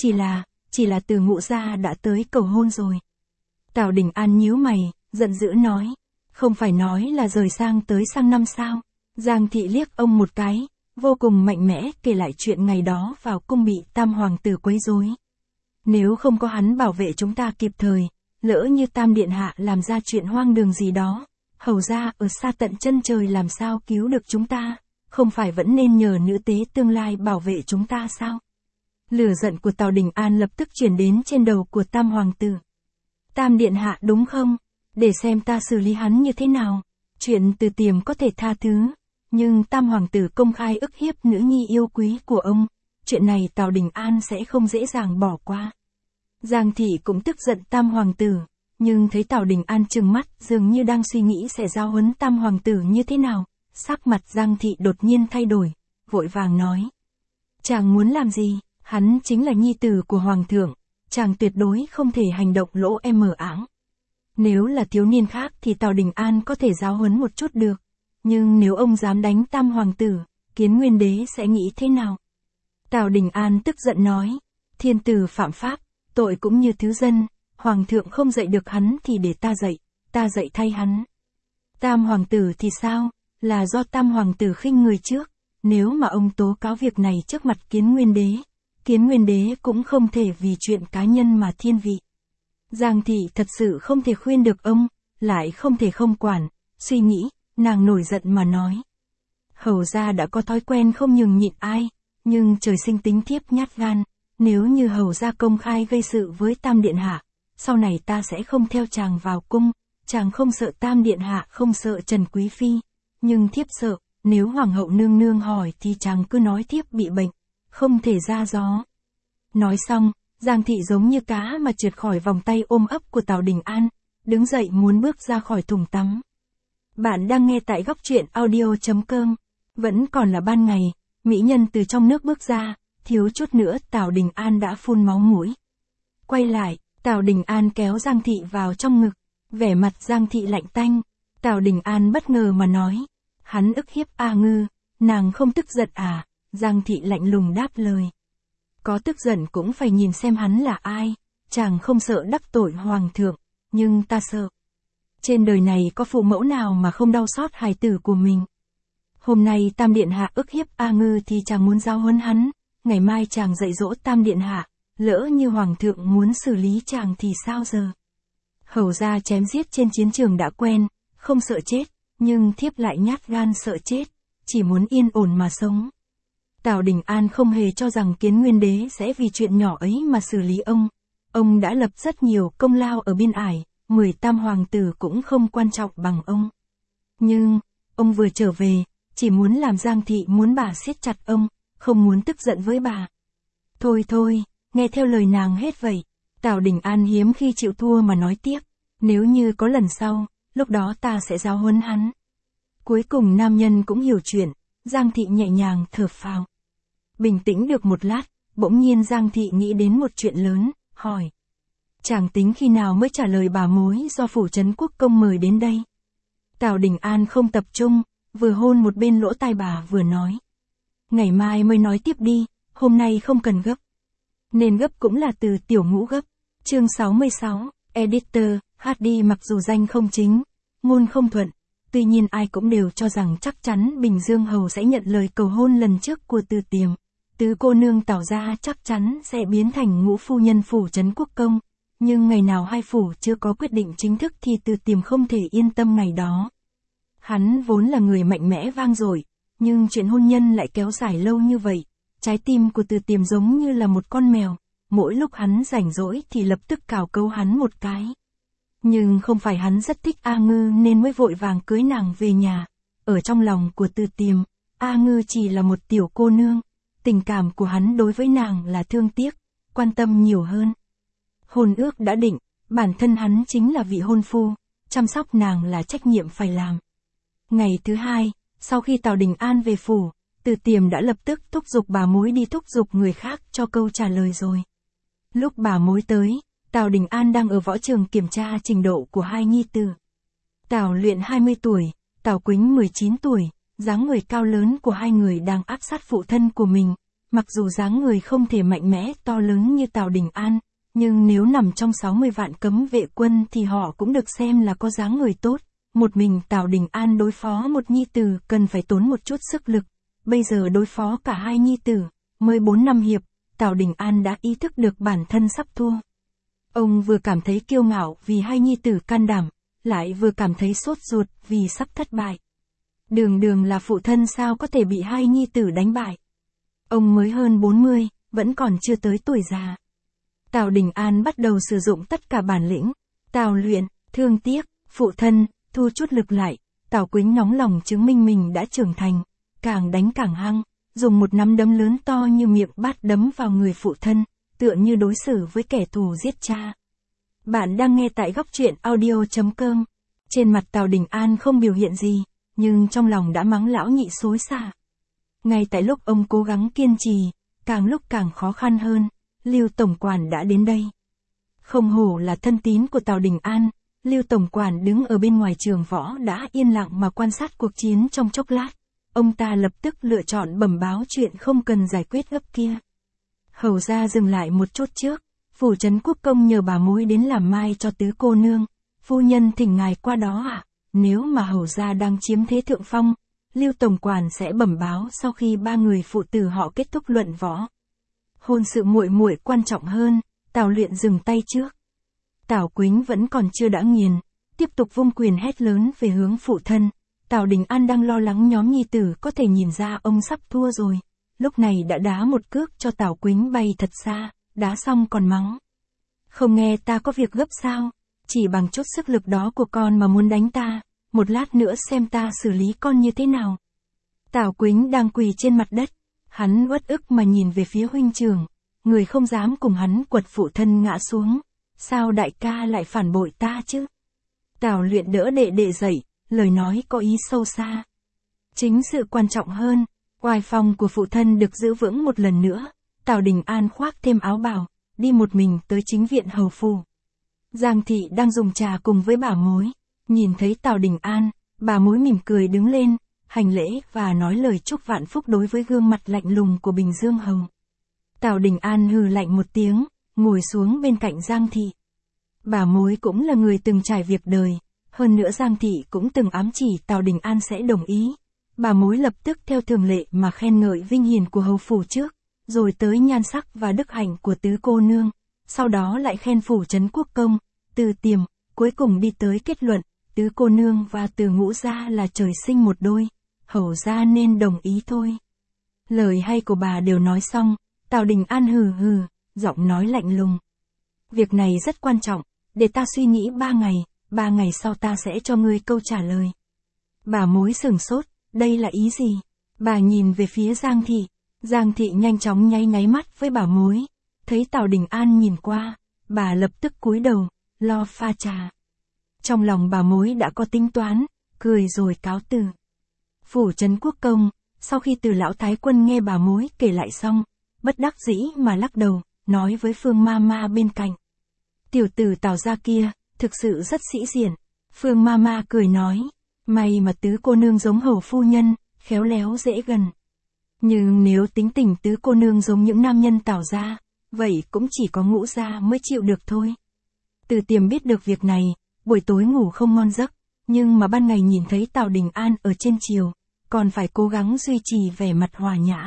chỉ là Từ Ngũ gia đã tới cầu hôn rồi. Tào Đình An nhíu mày, giận dữ nói. Không phải nói là rời sang tới sang năm sao? Giang thị liếc ông một cái, vô cùng mạnh mẽ kể lại chuyện ngày đó vào cung bị Tam hoàng tử quấy rối. Nếu không có hắn bảo vệ chúng ta kịp thời, lỡ như Tam điện hạ làm ra chuyện hoang đường gì đó, hầu ra ở xa tận chân trời làm sao cứu được chúng ta, không phải vẫn nên nhờ nữ tế tương lai bảo vệ chúng ta sao? Lửa giận của Tào Đình An lập tức chuyển đến trên đầu của Tam hoàng tử. Tam điện hạ đúng không? Để xem ta xử lý hắn như thế nào. Chuyện Từ Tiềm có thể tha thứ, nhưng Tam hoàng tử công khai ức hiếp nữ nhi yêu quý của ông, chuyện này Tào Đình An sẽ không dễ dàng bỏ qua. Giang thị cũng tức giận Tam hoàng tử, nhưng thấy Tào Đình An trừng mắt dường như đang suy nghĩ sẽ giáo huấn Tam hoàng tử như thế nào, sắc mặt Giang thị đột nhiên thay đổi, vội vàng nói. Chàng muốn làm gì? Hắn chính là nhi tử của hoàng thượng, chàng tuyệt đối không thể hành động lỗ mờ áng. Nếu là thiếu niên khác thì Tào Đình An có thể giáo huấn một chút được, nhưng nếu ông dám đánh Tam hoàng tử, Kiến Nguyên đế sẽ nghĩ thế nào? Tào Đình An tức giận nói, thiên tử phạm pháp, tội cũng như thứ dân, hoàng thượng không dạy được hắn thì để ta dạy thay hắn. Tam hoàng tử thì sao? Là do Tam hoàng tử khinh người trước, nếu mà ông tố cáo việc này trước mặt Kiến Nguyên đế cũng không thể vì chuyện cá nhân mà thiên vị. Giang thị thật sự không thể khuyên được ông, lại không thể không quản, suy nghĩ, nàng nổi giận mà nói. Hầu ra đã có thói quen không nhường nhịn ai, nhưng trời sinh tính thiếp nhát gan, nếu như hầu ra công khai gây sự với Tam điện hạ, sau này ta sẽ không theo chàng vào cung, chàng không sợ Tam điện hạ, không sợ Trần Quý phi, nhưng thiếp sợ, nếu hoàng hậu nương nương hỏi thì chàng cứ nói thiếp bị bệnh, không thể ra gió. Nói xong, Giang thị giống như cá mà trượt khỏi vòng tay ôm ấp của Tào Đình An, đứng dậy muốn bước ra khỏi thùng tắm. Bạn đang nghe tại góc truyện audio.com. Vẫn còn là ban ngày, mỹ nhân từ trong nước bước ra, thiếu chút nữa Tào Đình An đã phun máu mũi. Quay lại, Tào Đình An kéo Giang thị vào trong ngực, vẻ mặt Giang thị lạnh tanh. Tào Đình An bất ngờ mà nói, hắn ức hiếp A Ngư, nàng không tức giận à? Giang thị lạnh lùng đáp lời. Có tức giận cũng phải nhìn xem hắn là ai, chàng không sợ đắc tội hoàng thượng, nhưng ta sợ. Trên đời này có phụ mẫu nào mà không đau xót hài tử của mình. Hôm nay Tam điện hạ ức hiếp A Ngư thì chàng muốn giáo huấn hắn, ngày mai chàng dạy dỗ Tam điện hạ, lỡ như hoàng thượng muốn xử lý chàng thì sao giờ? Hầu ra chém giết trên chiến trường đã quen, không sợ chết, nhưng thiếp lại nhát gan sợ chết, chỉ muốn yên ổn mà sống. Tào Đình An không hề cho rằng Kiến Nguyên đế sẽ vì chuyện nhỏ ấy mà xử lý ông đã lập rất nhiều công lao ở biên ải, 10 Tam hoàng tử cũng không quan trọng bằng ông. Nhưng, ông vừa trở về, chỉ muốn làm Giang thị muốn bà siết chặt ông, không muốn tức giận với bà. Thôi, nghe theo lời nàng hết vậy. Tào Đình An hiếm khi chịu thua mà nói tiếp, nếu như có lần sau, lúc đó ta sẽ giáo huấn hắn. Cuối cùng nam nhân cũng hiểu chuyện, Giang thị nhẹ nhàng thở phào. Bình tĩnh được một lát, bỗng nhiên Giang thị nghĩ đến một chuyện lớn, hỏi. Chàng tính khi nào mới trả lời bà mối do phủ trấn quốc công mời đến đây? Tào Đình An không tập trung, vừa hôn một bên lỗ tai bà vừa nói. Ngày mai mới nói tiếp đi, hôm nay không cần gấp. Nên gấp cũng là từ Tiểu Ngũ gấp. Chương 66, Editor, HD mặc dù danh không chính, ngôn không thuận, tuy nhiên ai cũng đều cho rằng chắc chắn Bình Dương Hầu sẽ nhận lời cầu hôn lần trước của Từ Tiềm. Tứ cô nương Tào gia chắc chắn sẽ biến thành ngũ phu nhân phủ trấn quốc công, nhưng ngày nào hai phủ chưa có quyết định chính thức thì Từ Tiềm không thể yên tâm ngày đó. Hắn vốn là người mạnh mẽ vang dội, nhưng chuyện hôn nhân lại kéo dài lâu như vậy, trái tim của Từ Tiềm giống như là một con mèo, mỗi lúc hắn rảnh rỗi thì lập tức cào cấu hắn một cái. Nhưng không phải hắn rất thích A Ngư nên mới vội vàng cưới nàng về nhà, ở trong lòng của Từ Tiềm, A Ngư chỉ là một tiểu cô nương, tình cảm của hắn đối với nàng là thương tiếc, quan tâm nhiều hơn. Hôn ước đã định, bản thân hắn chính là vị hôn phu, chăm sóc nàng là trách nhiệm phải làm. Ngày thứ hai, sau khi Tào Đình An về phủ, Từ Tiềm đã lập tức thúc giục bà mối đi thúc giục người khác cho câu trả lời rồi. Lúc bà mối tới, Tào Đình An đang ở võ trường kiểm tra trình độ của hai nhi tử. Tào Luyện 20 tuổi, Tào Quýnh 19 tuổi, dáng người cao lớn của hai người đang áp sát phụ thân của mình. Mặc dù dáng người không thể mạnh mẽ to lớn như Tào Đình An, nhưng nếu nằm trong 60 vạn cấm vệ quân thì họ cũng được xem là có dáng người tốt. Một mình Tào Đình An đối phó một nhi tử cần phải tốn một chút sức lực. Bây giờ đối phó cả hai nhi tử, mới 4 năm hiệp, Tào Đình An đã ý thức được bản thân sắp thua. Ông vừa cảm thấy kiêu ngạo vì hai nhi tử can đảm, lại vừa cảm thấy sốt ruột vì sắp thất bại. Đường đường là phụ thân sao có thể bị hai nhi tử đánh bại. Ông mới hơn 40, vẫn còn chưa tới tuổi già. Tào Đình An bắt đầu sử dụng tất cả bản lĩnh, tào luyện, thương tiếc, phụ thân, thu chút lực lại. Tào Quýnh nóng lòng chứng minh mình đã trưởng thành, càng đánh càng hăng, dùng một nắm đấm lớn to như miệng bát đấm vào người phụ thân, tựa như đối xử với kẻ thù giết cha. Bạn đang nghe tại góc truyện audio.com. Trên mặt Tào Đình An không biểu hiện gì, nhưng trong lòng đã mắng lão nhị xối xả. Ngay tại lúc ông cố gắng kiên trì, càng lúc càng khó khăn hơn, Lưu tổng quản đã đến đây. Không hổ là thân tín của Tào Đình An, Lưu tổng quản đứng ở bên ngoài trường võ đã yên lặng mà quan sát cuộc chiến trong chốc lát. Ông ta lập tức lựa chọn bẩm báo chuyện không cần giải quyết gấp kia. Hầu ra dừng lại một chút trước, phủ trấn quốc công nhờ bà mối đến làm mai cho tứ cô nương. Phu nhân thỉnh ngài qua đó ạ. Nếu mà hầu ra đang chiếm thế thượng phong, Lưu tổng quản sẽ bẩm báo sau khi ba người phụ tử họ kết thúc luận võ. Hôn sự muội muội quan trọng hơn, Tào Luyện dừng tay trước. Tào Quýnh vẫn còn chưa đã nghiền, tiếp tục vung quyền hét lớn về hướng phụ thân. Tào Đình An đang lo lắng nhóm nhi tử có thể nhìn ra ông sắp thua rồi. Lúc này đã đá một cước cho Tào Quýnh bay thật xa, đá xong còn mắng. Không nghe ta có việc gấp sao? Chỉ bằng chút sức lực đó của con mà muốn đánh ta, một lát nữa xem ta xử lý con như thế nào. Tào Quýnh đang quỳ trên mặt đất, hắn uất ức mà nhìn về phía huynh trưởng, người không dám cùng hắn quật phụ thân ngã xuống. Sao đại ca lại phản bội ta chứ? Tào Luyện đỡ đệ đệ dậy, lời nói có ý sâu xa. Chính sự quan trọng hơn, oai phong của phụ thân được giữ vững một lần nữa. Tào Đình An khoác thêm áo bào, đi một mình tới chính viện hầu phủ. Giang thị đang dùng trà cùng với bà mối, nhìn thấy Tào Đình An, bà mối mỉm cười đứng lên, hành lễ và nói lời chúc vạn phúc đối với gương mặt lạnh lùng của Bình Dương Hầu. Tào Đình An hừ lạnh một tiếng, ngồi xuống bên cạnh Giang thị. Bà mối cũng là người từng trải việc đời, hơn nữa Giang thị cũng từng ám chỉ Tào Đình An sẽ đồng ý. Bà mối lập tức theo thường lệ mà khen ngợi vinh hiển của hầu phủ trước, rồi tới nhan sắc và đức hạnh của tứ cô nương, sau đó lại khen phủ trấn quốc công, Từ Tiềm, cuối cùng đi tới kết luận, tứ cô nương và Từ Ngũ gia là trời sinh một đôi, hầu gia nên đồng ý thôi. Lời hay của bà đều nói xong, Tào Đình An hừ hừ, giọng nói lạnh lùng. Việc này rất quan trọng, để ta suy nghĩ 3 ngày sau ta sẽ cho ngươi câu trả lời. Bà mối sửng sốt, đây là ý gì? Bà nhìn về phía Giang thị nhanh chóng nháy mắt với bà mối, thấy Tào Đình An nhìn qua, bà lập tức cúi đầu, lo pha trà. Trong lòng bà mối đã có tính toán, cười rồi cáo từ. Phủ trấn quốc công, sau khi Từ lão thái quân nghe bà mối kể lại xong, bất đắc dĩ mà lắc đầu, nói với Phương Mama bên cạnh. Tiểu tử Tào gia kia, thực sự rất sĩ diện. Phương Mama cười nói, may mà tứ cô nương giống hầu phu nhân, khéo léo dễ gần. Nhưng nếu tính tình tứ cô nương giống những nam nhân Tào gia, vậy cũng chỉ có Ngũ gia mới chịu được thôi. Từ Tiềm biết được việc này, buổi tối ngủ không ngon giấc, nhưng mà ban ngày nhìn thấy Tào Đình An ở trên triều, còn phải cố gắng duy trì vẻ mặt hòa nhã.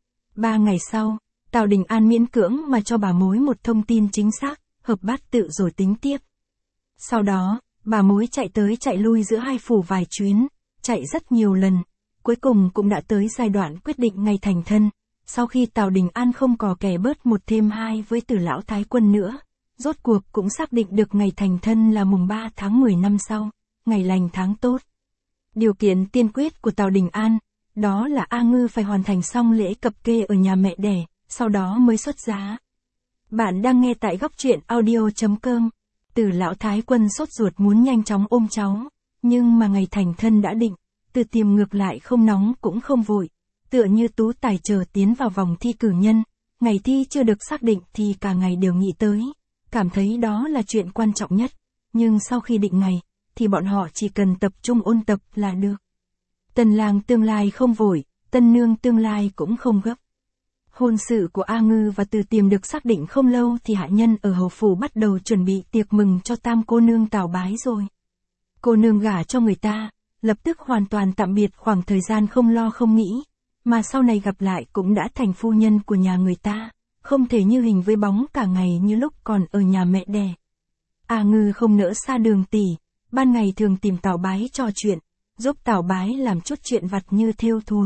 3 ngày sau, Tào Đình An miễn cưỡng mà cho bà mối một thông tin chính xác, hợp bát tự rồi tính tiếp. Sau đó, bà mối chạy tới chạy lui giữa hai phủ vài chuyến, chạy rất nhiều lần, cuối cùng cũng đã tới giai đoạn quyết định ngày thành thân. Sau khi Tào Đình An không cò kè bớt 1 thêm 2 với Từ lão thái quân nữa, rốt cuộc cũng xác định được ngày thành thân là mùng 3 tháng 10 năm sau, ngày lành tháng tốt. Điều kiện tiên quyết của Tào Đình An, đó là A Ngư phải hoàn thành xong lễ cập kê ở nhà mẹ đẻ, sau đó mới xuất giá. Bạn đang nghe tại góc truyện audio.com. Từ lão thái quân sốt ruột muốn nhanh chóng ôm cháu, nhưng mà ngày thành thân đã định, Từ Tiềm ngược lại không nóng cũng không vội, tựa như tú tài chờ tiến vào vòng thi cử nhân, ngày thi chưa được xác định thì cả ngày đều nghĩ tới, cảm thấy đó là chuyện quan trọng nhất, nhưng sau khi định ngày, thì bọn họ chỉ cần tập trung ôn tập là được. Tân lang tương lai không vội, tân nương tương lai cũng không gấp. Hôn sự của A Ngư và Từ Tiềm được xác định không lâu thì hạ nhân ở hầu phủ bắt đầu chuẩn bị tiệc mừng cho tam cô nương Tào Bái rồi. Cô nương gả cho người ta, lập tức hoàn toàn tạm biệt khoảng thời gian không lo không nghĩ, mà sau này gặp lại cũng đã thành phu nhân của nhà người ta, không thể như hình với bóng cả ngày như lúc còn ở nhà mẹ đẻ. A Ngư không nỡ xa Đường tỷ, ban ngày thường tìm Tào Bái trò chuyện, giúp Tào Bái làm chút chuyện vặt như thêu thùa.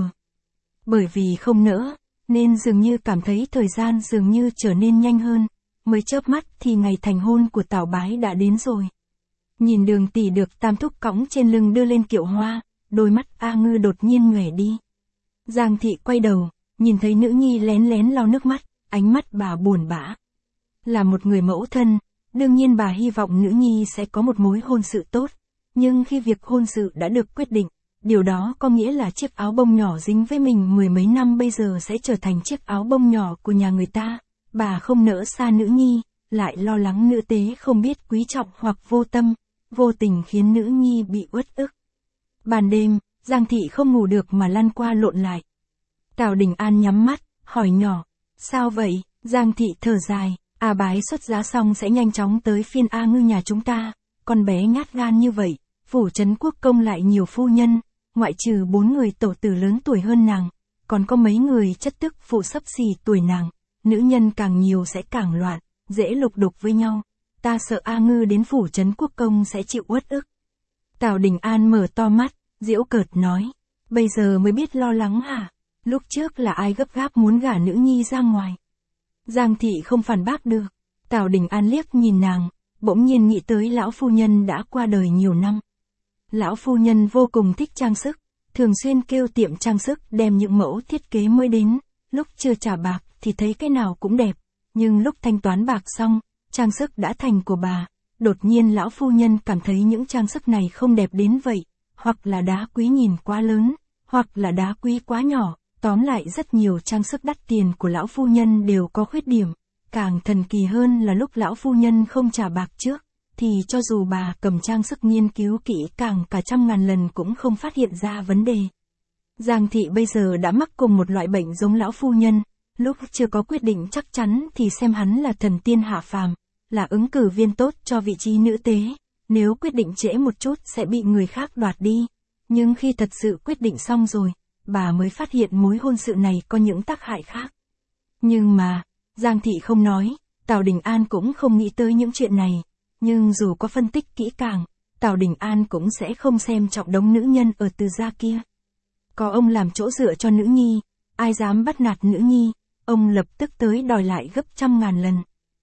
Bởi vì không nỡ, nên dường như cảm thấy thời gian dường như trở nên nhanh hơn, mới chớp mắt thì ngày thành hôn của Tào Bái đã đến rồi. Nhìn Đường tỷ được tam thúc cõng trên lưng đưa lên kiệu hoa, đôi mắt A Ngư đột nhiên nhòe đi. Giang thị quay đầu, nhìn thấy nữ nhi lén lén lau nước mắt, ánh mắt bà buồn bã. Là một người mẫu thân, đương nhiên bà hy vọng nữ nhi sẽ có một mối hôn sự tốt, nhưng khi việc hôn sự đã được quyết định, điều đó có nghĩa là chiếc áo bông nhỏ dính với mình mười mấy năm bây giờ sẽ trở thành chiếc áo bông nhỏ của nhà người ta. Bà không nỡ xa nữ nhi, lại lo lắng nữ tế không biết quý trọng hoặc vô tâm, vô tình khiến nữ nhi bị uất ức. Ban đêm, Giang thị không ngủ được mà lăn qua lộn lại. Tào Đình An nhắm mắt, hỏi nhỏ, sao vậy? Giang thị thở dài, A Bái xuất giá xong sẽ nhanh chóng tới phiên A Ngư nhà chúng ta, con bé nhát gan như vậy, phủ trấn quốc công lại nhiều phu nhân, ngoại trừ 4 người tổ tử lớn tuổi hơn nàng, còn có mấy người chất tức phụ xấp xì tuổi nàng, nữ nhân càng nhiều sẽ càng loạn, dễ lục đục với nhau, ta sợ A Ngư đến phủ trấn quốc công sẽ chịu uất ức. Tào Đình An mở to mắt, giễu cợt nói, bây giờ mới biết lo lắng hả? Lúc trước là ai gấp gáp muốn gả nữ nhi ra ngoài? Giang thị không phản bác được. Tào Đình An liếc nhìn nàng, bỗng nhiên nghĩ tới lão phu nhân đã qua đời nhiều năm. Lão phu nhân vô cùng thích trang sức, thường xuyên kêu tiệm trang sức đem những mẫu thiết kế mới đến, lúc chưa trả bạc thì thấy cái nào cũng đẹp, nhưng lúc thanh toán bạc xong, trang sức đã thành của bà, đột nhiên lão phu nhân cảm thấy những trang sức này không đẹp đến vậy, hoặc là đá quý nhìn quá lớn, hoặc là đá quý quá nhỏ, tóm lại rất nhiều trang sức đắt tiền của lão phu nhân đều có khuyết điểm, càng thần kỳ hơn là lúc lão phu nhân không trả bạc trước, thì cho dù bà cầm trang sức nghiên cứu kỹ càng cả trăm ngàn lần cũng không phát hiện ra vấn đề. Giang thị bây giờ đã mắc cùng một loại bệnh giống lão phu nhân, lúc chưa có quyết định chắc chắn thì xem hắn là thần tiên hạ phàm, là ứng cử viên tốt cho vị trí nữ tế, nếu quyết định trễ một chút sẽ bị người khác đoạt đi, nhưng khi thật sự quyết định xong rồi, bà mới phát hiện mối hôn sự này có những tác hại khác. Nhưng mà, Giang thị không nói, Tào Đình An cũng không nghĩ tới những chuyện này, nhưng dù có phân tích kỹ càng, Tào Đình An cũng sẽ không xem trọng đống nữ nhân ở Từ gia kia. Có ông làm chỗ dựa cho nữ nhi, ai dám bắt nạt nữ nhi, ông lập tức tới đòi lại gấp trăm ngàn lần.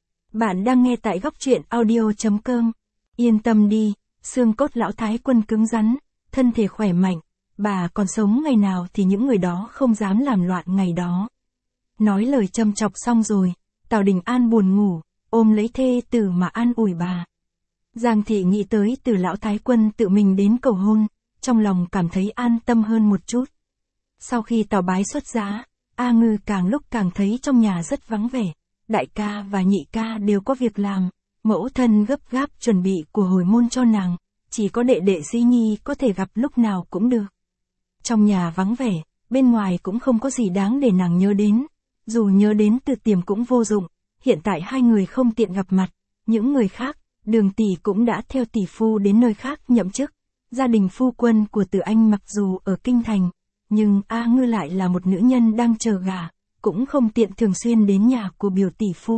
Bạn đang nghe tại góc truyện audio.com. Yên tâm đi, xương cốt lão thái quân cứng rắn, thân thể khỏe mạnh, bà còn sống ngày nào thì những người đó không dám làm loạn ngày đó. Nói lời châm chọc xong rồi, Tào Đình An buồn ngủ, ôm lấy thê tử mà an ủi bà. Giang thị nghĩ tới từ lão thái quân tự mình đến cầu hôn, trong lòng cảm thấy an tâm hơn một chút. Sau khi Tào Bái xuất giá, A Ngư càng lúc càng thấy trong nhà rất vắng vẻ, đại ca và nhị ca đều có việc làm, mẫu thân gấp gáp chuẩn bị của hồi môn cho nàng, chỉ có đệ đệ Di Nhi có thể gặp lúc nào cũng được. Trong nhà vắng vẻ, bên ngoài cũng không có gì đáng để nàng nhớ đến, dù nhớ đến Từ Tiềm cũng vô dụng, hiện tại hai người không tiện gặp mặt, những người khác, Đường tỷ cũng đã theo tỷ phu đến nơi khác nhậm chức, gia đình phu quân của Từ Anh mặc dù ở kinh thành, nhưng A Ngư lại là một nữ nhân đang chờ gả, cũng không tiện thường xuyên đến nhà của biểu tỷ phu.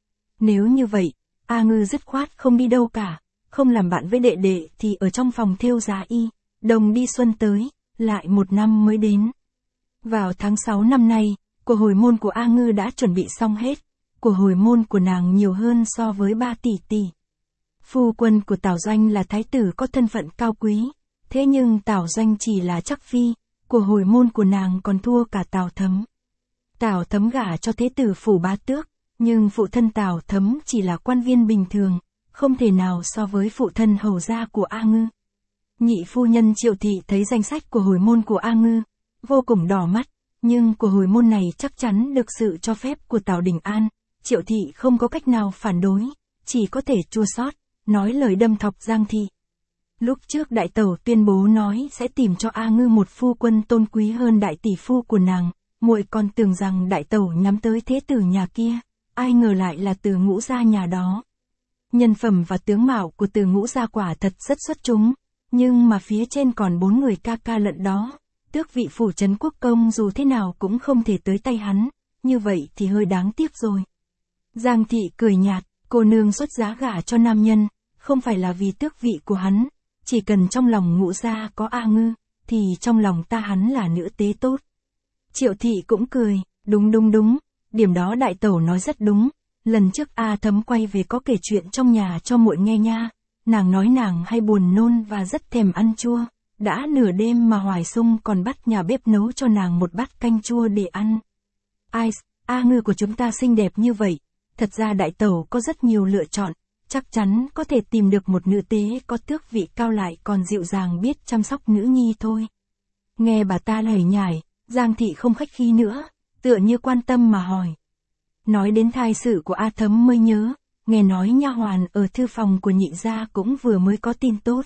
Nếu như vậy, A Ngư dứt khoát không đi đâu cả, không làm bạn với đệ đệ thì ở trong phòng thêu giá y, đồng đi xuân tới, lại một năm mới đến. Vào tháng 6 năm nay, của hồi môn của A Ngư đã chuẩn bị xong hết, của hồi môn của nàng nhiều hơn so với 3 tỷ tỷ. Phu quân của Tào Doanh là thái tử có thân phận cao quý, thế nhưng Tào Doanh chỉ là chắc phi, của hồi môn của nàng còn thua cả Tào Thấm. Tào Thấm gả cho thế tử phủ Bá Tước, nhưng phụ thân Tào Thấm chỉ là quan viên bình thường, không thể nào so với phụ thân hầu gia của A Ngư. Nhị phu nhân Triệu Thị thấy danh sách của hồi môn của A Ngư, vô cùng đỏ mắt, nhưng của hồi môn này chắc chắn được sự cho phép của Tào Đình An, Triệu Thị không có cách nào phản đối, chỉ có thể chua xót, nói lời đâm thọc Giang Thị. Lúc trước đại tẩu tuyên bố nói sẽ tìm cho A Ngư một phu quân tôn quý hơn đại tỷ phu của nàng, muội còn tưởng rằng đại tẩu nhắm tới thế tử nhà kia, ai ngờ lại là Từ Ngũ gia nhà đó. Nhân phẩm và tướng mạo của Từ Ngũ gia quả thật rất xuất chúng, nhưng mà phía trên còn 4 người ca ca lận đó, tước vị phủ trấn quốc công dù thế nào cũng không thể tới tay hắn, như vậy thì hơi đáng tiếc rồi. Giang thị cười nhạt, cô nương xuất giá gả cho nam nhân, không phải là vì tước vị của hắn, chỉ cần trong lòng Ngũ gia có A Ngư, thì trong lòng ta hắn là nữ tế tốt. Triệu thị cũng cười, đúng, điểm đó đại tẩu nói rất đúng, lần trước A Thấm quay về có kể chuyện trong nhà cho muội nghe nha, nàng nói nàng hay buồn nôn và rất thèm ăn chua, đã nửa đêm mà Hoài Sung còn bắt nhà bếp nấu cho nàng một bát canh chua để ăn. Ai, A Ngư của chúng ta xinh đẹp như vậy, thật ra đại tẩu có rất nhiều lựa chọn, chắc chắn có thể tìm được một nữ tế có tước vị cao lại còn dịu dàng biết chăm sóc nữ nhi thôi. Nghe bà ta lải nhải, Giang thị không khách khí nữa, tựa như quan tâm mà hỏi. Nói đến thai sự của A Thấm mới nhớ, nghe nói nha hoàn ở thư phòng của nhị gia cũng vừa mới có tin tốt.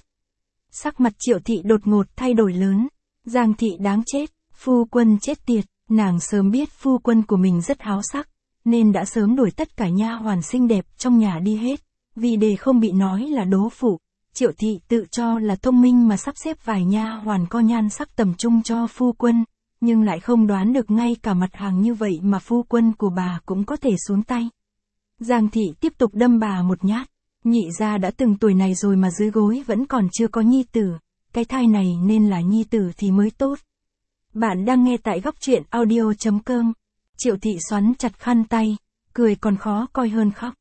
Sắc mặt Triệu thị đột ngột thay đổi lớn, Giang thị đáng chết, phu quân chết tiệt, nàng sớm biết phu quân của mình rất háo sắc, nên đã sớm đuổi tất cả nha hoàn xinh đẹp trong nhà đi hết, vì để không bị nói là đố phụ. Triệu thị tự cho là thông minh mà sắp xếp vài nha hoàn có nhan sắc tầm trung cho phu quân, nhưng lại không đoán được ngay cả mặt hàng như vậy mà phu quân của bà cũng có thể xuống tay. Giang thị tiếp tục đâm bà một nhát, nhị gia đã từng tuổi này rồi mà dưới gối vẫn còn chưa có nhi tử, cái thai này nên là nhi tử thì mới tốt. Bạn đang nghe tại góc truyện audio.com. Triệu thị xoắn chặt khăn tay, cười còn khó coi hơn khóc.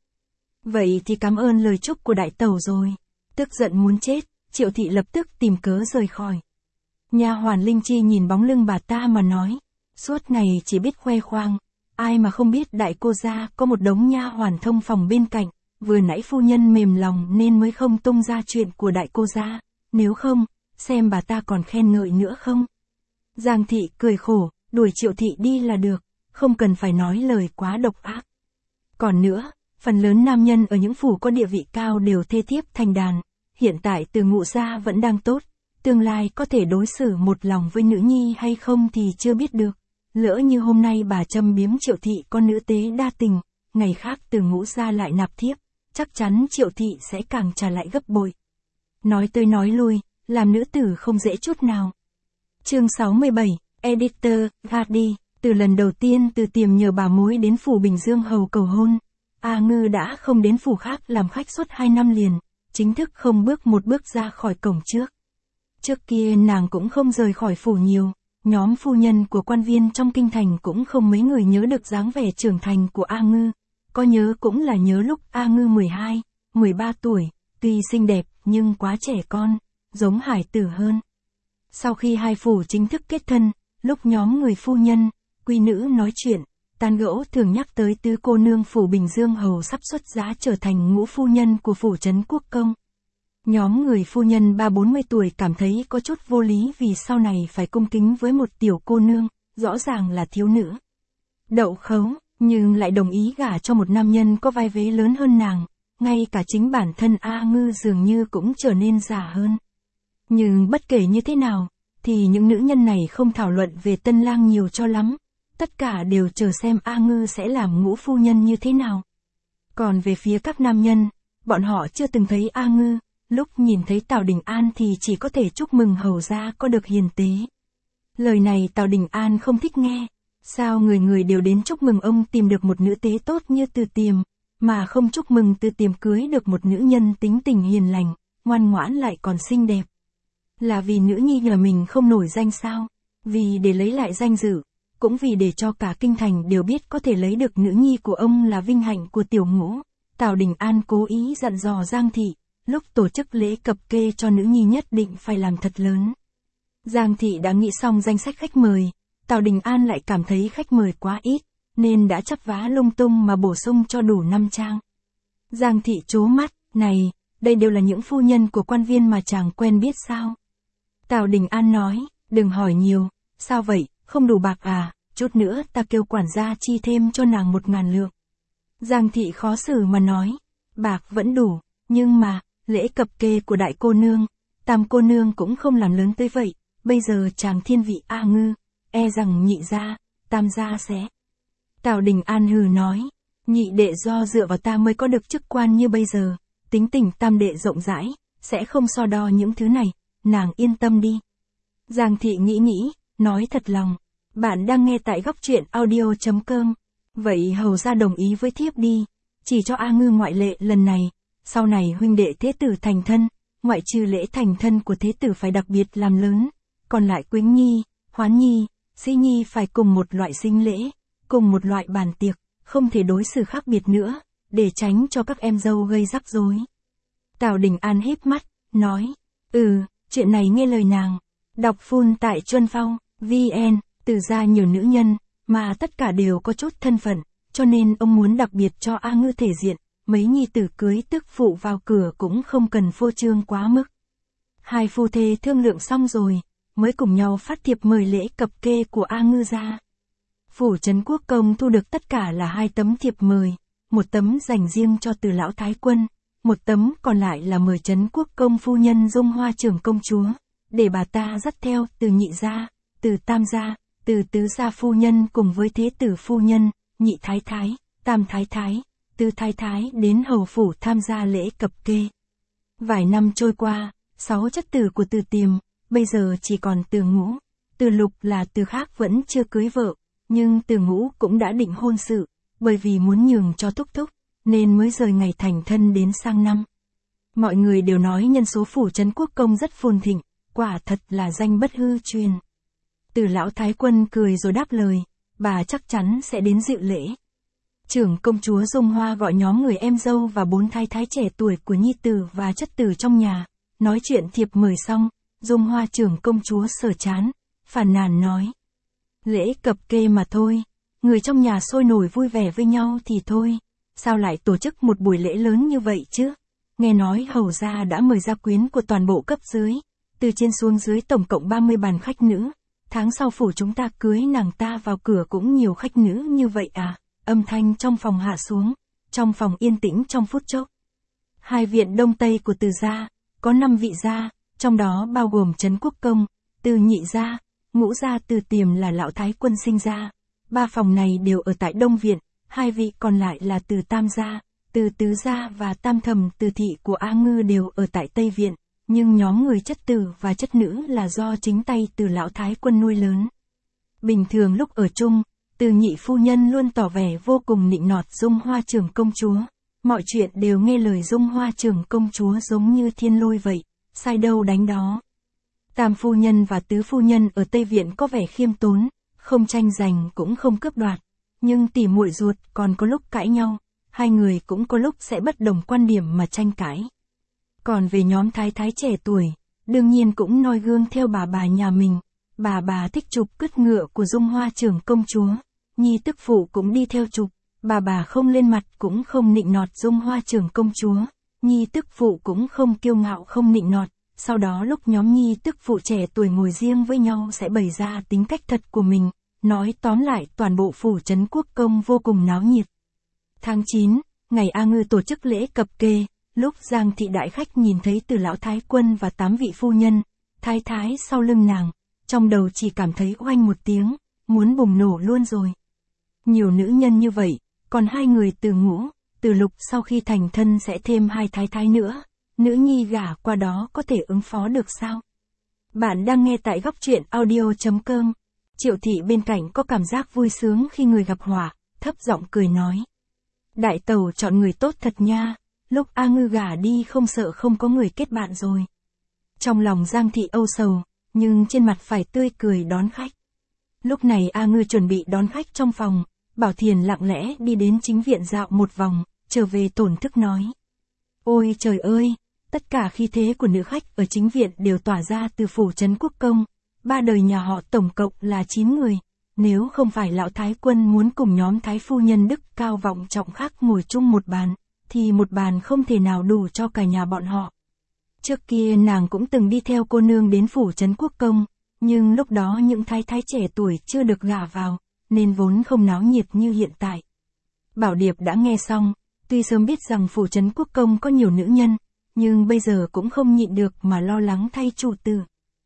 Vậy thì cảm ơn lời chúc của đại tẩu rồi. Tức giận muốn chết, Triệu thị lập tức tìm cớ rời khỏi. Nha hoàn Linh Chi nhìn bóng lưng bà ta mà nói, suốt ngày chỉ biết khoe khoang, ai mà không biết đại cô gia có một đống nha hoàn thông phòng bên cạnh, vừa nãy phu nhân mềm lòng nên mới không tung ra chuyện của đại cô gia, nếu không, xem bà ta còn khen ngợi nữa không. Giang thị cười khổ, đuổi Triệu thị đi là được, không cần phải nói lời quá độc ác. Còn nữa, phần lớn nam nhân ở những phủ có địa vị cao đều thê thiếp thành đàn, hiện tại Từ Ngũ gia vẫn đang tốt, tương lai có thể đối xử một lòng với nữ nhi hay không thì chưa biết được. Lỡ như hôm nay bà châm biếm Triệu thị con nữ tế đa tình, ngày khác Từ Ngũ gia lại nạp thiếp, chắc chắn Triệu thị sẽ càng trả lại gấp bội. Nói tới nói lui, làm nữ tử không dễ chút nào. Chương 67, Editor, Hardy. Từ lần đầu tiên Từ Tiềm nhờ bà mối đến phủ Bình Dương hầu cầu hôn, A Ngư đã không đến phủ khác làm khách suốt 2 năm liền, chính thức không bước một bước ra khỏi cổng trước. Trước kia nàng cũng không rời khỏi phủ nhiều, nhóm phu nhân của quan viên trong kinh thành cũng không mấy người nhớ được dáng vẻ trưởng thành của A Ngư, có nhớ cũng là nhớ lúc A Ngư 12, 13 tuổi, tuy xinh đẹp nhưng quá trẻ con, giống hải tử hơn. Sau khi hai phủ chính thức kết thân, lúc nhóm người phu nhân, quý nữ nói chuyện, tán gẫu thường nhắc tới tứ cô nương phủ Bình Dương hầu sắp xuất giá trở thành ngũ phu nhân của phủ trấn quốc công. Nhóm người phu nhân 30-40 tuổi cảm thấy có chút vô lý vì sau này phải cung kính với một tiểu cô nương, rõ ràng là thiếu nữ. Đậu khấu, nhưng lại đồng ý gả cho một nam nhân có vai vế lớn hơn nàng, ngay cả chính bản thân A Ngư dường như cũng trở nên già hơn. Nhưng bất kể như thế nào, thì những nữ nhân này không thảo luận về tân lang nhiều cho lắm, tất cả đều chờ xem A Ngư sẽ làm ngũ phu nhân như thế nào. Còn về phía các nam nhân, bọn họ chưa từng thấy A Ngư, lúc nhìn thấy Tào Đình An thì chỉ có thể chúc mừng hầu gia có được hiền tế. Lời này Tào Đình An không thích nghe, sao người người đều đến chúc mừng ông tìm được một nữ tế tốt như Từ Tiềm, mà không chúc mừng Từ Tiềm cưới được một nữ nhân tính tình hiền lành, ngoan ngoãn lại còn xinh đẹp. Là vì nữ nhi nhà mình không nổi danh sao? Vì để lấy lại danh dự, cũng vì để cho cả kinh thành đều biết có thể lấy được nữ nhi của ông là vinh hạnh của tiểu ngũ. Tào Đình An cố ý dặn dò Giang thị, lúc tổ chức lễ cập kê cho nữ nhi nhất định phải làm thật lớn. Giang thị đã nghĩ xong danh sách khách mời, Tào Đình An lại cảm thấy khách mời quá ít, nên đã chắp vá lung tung mà bổ sung cho đủ 5 trang. Giang thị trố mắt, này, đây đều là những phu nhân của quan viên mà chàng quen biết sao? Tào Đình An nói, đừng hỏi nhiều, sao vậy, không đủ bạc à, chút nữa ta kêu quản gia chi thêm cho nàng 1000 lượng. Giang thị khó xử mà nói, bạc vẫn đủ, nhưng mà, lễ cập kê của đại cô nương, Tam cô nương cũng không làm lớn tới vậy, bây giờ chàng thiên vị A Ngư, e rằng nhị gia, Tam gia sẽ. Tào Đình An hừ nói, nhị đệ do dựa vào ta mới có được chức quan như bây giờ, tính tình Tam đệ rộng rãi, sẽ không so đo những thứ này, nàng yên tâm đi. Giang Thị nghĩ, nói thật lòng, bạn đang nghe tại góc truyện audio.com, vậy hầu ra đồng ý với thiếp đi, chỉ cho A Ngư ngoại lệ lần này, sau này huynh đệ thế tử thành thân, ngoại trừ lễ thành thân của thế tử phải đặc biệt làm lớn, còn lại Quýnh Nhi, Hoán Nhi, Sĩ Nhi phải cùng một loại sinh lễ, cùng một loại bàn tiệc, không thể đối xử khác biệt nữa, để tránh cho các em dâu gây rắc rối. Tào Đình An híp mắt, nói, chuyện này nghe lời nàng. Đọc full tại Chuân Phong, VN, Từ gia nhiều nữ nhân, mà tất cả đều có chút thân phận, cho nên ông muốn đặc biệt cho A Ngư thể diện, mấy nhi tử cưới tức phụ vào cửa cũng không cần phô trương quá mức. Hai phu thê thương lượng xong rồi, mới cùng nhau phát thiệp mời lễ cập kê của A Ngư ra. Phủ Trấn Quốc Công thu được tất cả là 2 tấm thiệp mời, một tấm dành riêng cho Từ lão thái quân, một tấm còn lại là mời Trấn Quốc Công phu nhân Dung Hoa trưởng công chúa, để bà ta dắt theo Từ nhị gia, Từ tam gia, Từ tứ gia phu nhân cùng với thế tử phu nhân, nhị thái thái, tam thái thái, tứ thái thái đến hầu phủ tham gia lễ cập kê. Vài năm trôi qua, 6 chất tử của Từ Tiềm, bây giờ chỉ còn Từ Ngũ, Từ Lục là Từ khác vẫn chưa cưới vợ, nhưng Từ Ngũ cũng đã định hôn sự, bởi vì muốn nhường cho thúc thúc, nên mới rời ngày thành thân đến sang năm. Mọi người đều nói nhân số phủ Trấn Quốc Công rất phồn thịnh, quả thật là danh bất hư truyền. Từ lão thái quân cười rồi đáp lời, bà chắc chắn sẽ đến dự lễ. Trưởng công chúa Dung Hoa gọi nhóm người em dâu và 4 thái thái trẻ tuổi của nhi tử và chất tử trong nhà, nói chuyện thiệp mời xong, Dung Hoa trưởng công chúa sờ chán, phàn nàn nói. Lễ cập kê mà thôi, người trong nhà sôi nổi vui vẻ với nhau thì thôi, sao lại tổ chức một buổi lễ lớn như vậy chứ? Nghe nói hầu gia đã mời gia quyến của toàn bộ cấp dưới, từ trên xuống dưới tổng cộng 30 bàn khách nữ, tháng sau phủ chúng ta cưới nàng ta vào cửa cũng nhiều khách nữ như vậy à? Âm thanh trong phòng hạ xuống, trong phòng yên tĩnh trong phút chốc. Hai viện đông tây của Từ gia, có 5 vị gia, trong đó bao gồm Trấn Quốc Công, Từ nhị gia, Ngũ gia Từ Tiềm là lão thái quân sinh ra. 3 phòng này đều ở tại Đông Viện, 2 vị còn lại là Từ tam gia, Từ tứ gia và tam thầm Từ thị của A Ngư đều ở tại Tây Viện, nhưng nhóm người chất tử và chất nữ là do chính tay Từ lão thái quân nuôi lớn. Bình thường lúc ở chung, Từ nhị phu nhân luôn tỏ vẻ vô cùng nịnh nọt Dung Hoa trưởng công chúa, mọi chuyện đều nghe lời Dung Hoa trưởng công chúa giống như thiên lôi vậy, sai đâu đánh đó. Tam phu nhân và tứ phu nhân ở Tây Viện có vẻ khiêm tốn, không tranh giành cũng không cướp đoạt, nhưng tỉ muội ruột còn có lúc cãi nhau, hai người cũng có lúc sẽ bất đồng quan điểm mà tranh cãi. Còn về nhóm thái thái trẻ tuổi, đương nhiên cũng noi gương theo bà nhà mình, bà thích chụp cứt ngựa của Dung Hoa trưởng công chúa, nhi tức phụ cũng đi theo chụp, bà không lên mặt cũng không nịnh nọt Dung Hoa trưởng công chúa, nhi tức phụ cũng không kiêu ngạo không nịnh nọt. Sau đó lúc nhóm nhi tức phụ trẻ tuổi ngồi riêng với nhau sẽ bày ra tính cách thật của mình, nói tóm lại toàn bộ phủ Trấn Quốc Công vô cùng náo nhiệt. Tháng 9, ngày A Ngư tổ chức lễ cập kê, lúc Giang thị đại khách nhìn thấy Từ lão thái quân và 8 vị phu nhân, thái thái sau lưng nàng, trong đầu chỉ cảm thấy oanh một tiếng, muốn bùng nổ luôn rồi. Nhiều nữ nhân như vậy, còn 2 người Từ Ngũ, Từ Lục sau khi thành thân sẽ thêm 2 thái thái nữa. Nữ nhi gả qua đó có thể ứng phó được sao? Bạn đang nghe tại góc truyện audio.com. Triệu thị bên cạnh có cảm giác vui sướng khi người gặp họa, thấp giọng cười nói. Đại tẩu chọn người tốt thật nha, lúc A Ngư gả đi không sợ không có người kết bạn rồi. Trong lòng Giang thị âu sầu, nhưng trên mặt phải tươi cười đón khách. Lúc này A Ngư chuẩn bị đón khách trong phòng, Bảo Thiền lặng lẽ đi đến chính viện dạo một vòng, trở về thổn thức nói. Ôi trời ơi! Tất cả khí thế của nữ khách ở chính viện đều tỏa ra từ phủ Trấn Quốc Công, 3 đời nhà họ tổng cộng là 9 người, nếu không phải lão thái quân muốn cùng nhóm thái phu nhân đức cao vọng trọng khác ngồi chung một bàn, thì một bàn không thể nào đủ cho cả nhà bọn họ. Trước kia nàng cũng từng đi theo cô nương đến phủ Trấn Quốc Công, nhưng lúc đó những thái thái trẻ tuổi chưa được gả vào, nên vốn không náo nhiệt như hiện tại. Bảo Điệp đã nghe xong, tuy sớm biết rằng phủ Trấn Quốc Công có nhiều nữ nhân, nhưng bây giờ cũng không nhịn được mà lo lắng thay chủ tử.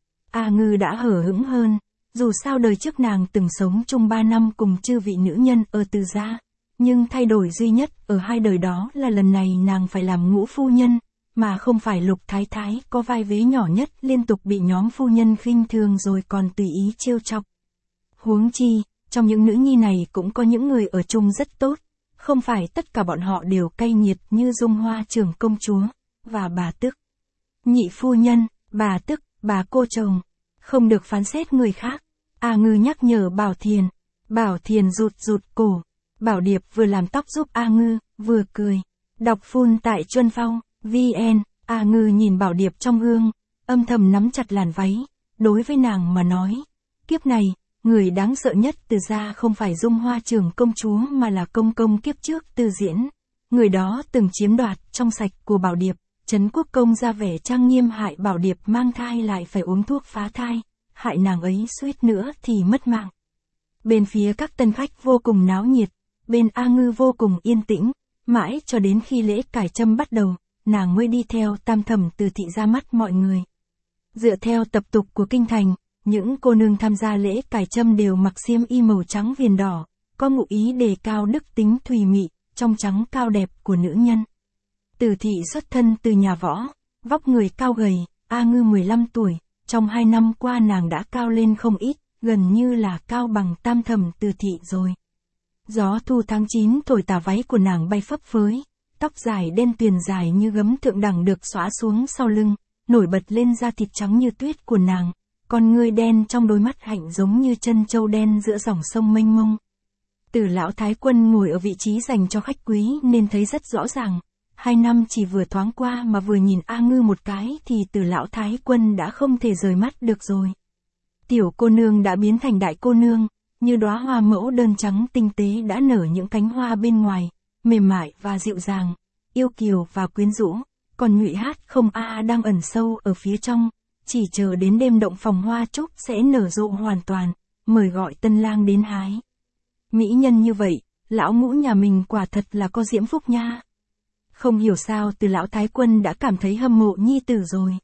A Ngư đã hở hững hơn, dù sao đời trước nàng từng sống chung 3 năm cùng chư vị nữ nhân ở Từ gia, nhưng thay đổi duy nhất ở hai đời đó là lần này nàng phải làm ngũ phu nhân, mà không phải Lục Thái Thái có vai vế nhỏ nhất liên tục bị nhóm phu nhân khinh thường rồi còn tùy ý trêu chọc. Huống chi, trong những nữ nhi này cũng có những người ở chung rất tốt, không phải tất cả bọn họ đều cay nghiệt như Dung Hoa trưởng công chúa, và bà Tức. Nhị phu nhân, bà Tức, bà cô chồng, không được phán xét người khác. A Ngư nhắc nhở Bảo Thiền. Bảo Thiền rụt cổ. Bảo Điệp vừa làm tóc giúp A Ngư, vừa cười. Đọc phun tại Chuân Phong, VN. A Ngư nhìn Bảo Điệp trong gương, âm thầm nắm chặt làn váy, đối với nàng mà nói. Kiếp này, người đáng sợ nhất Từ gia không phải Dung Hoa trưởng công chúa mà là công công kiếp trước Từ Diễn. Người đó từng chiếm đoạt trong sạch của Bảo Điệp, Trấn Quốc công ra vẻ trang nghiêm hại Bảo Điệp mang thai lại phải uống thuốc phá thai, hại nàng ấy suýt nữa thì mất mạng. Bên phía các tân khách vô cùng náo nhiệt, bên A Ngư vô cùng yên tĩnh, mãi cho đến khi lễ cải trâm bắt đầu, nàng mới đi theo Tam Thẩm Từ thị ra mắt mọi người. Dựa theo tập tục của kinh thành, những cô nương tham gia lễ cải trâm đều mặc xiêm y màu trắng viền đỏ, có ngụ ý đề cao đức tính thùy mị, trong trắng cao đẹp của nữ nhân. Từ thị xuất thân từ nhà võ, vóc người cao gầy, A Ngư 15 tuổi, trong 2 năm qua nàng đã cao lên không ít, gần như là cao bằng Tam Thẩm Từ thị rồi. Gió thu tháng 9 thổi tà váy của nàng bay phấp phới, tóc dài đen tuyền dài như gấm thượng đẳng được xõa xuống sau lưng, nổi bật lên da thịt trắng như tuyết của nàng, con ngươi đen trong đôi mắt hạnh giống như chân châu đen giữa dòng sông mênh mông. Từ lão thái quân ngồi ở vị trí dành cho khách quý nên thấy rất rõ ràng. 2 năm chỉ vừa thoáng qua mà vừa nhìn A Ngư một cái thì Từ lão thái quân đã không thể rời mắt được rồi. Tiểu cô nương đã biến thành đại cô nương, như đóa hoa mẫu đơn trắng tinh tế đã nở những cánh hoa bên ngoài, mềm mại và dịu dàng, yêu kiều và quyến rũ, còn nhụy hát không a đang ẩn sâu ở phía trong, chỉ chờ đến đêm động phòng hoa trúc sẽ nở rộ hoàn toàn, mời gọi tân lang đến hái. Mỹ nhân như vậy, lão ngũ nhà mình quả thật là có diễm phúc nha. Không hiểu sao Từ lão thái quân đã cảm thấy hâm mộ nhi tử rồi.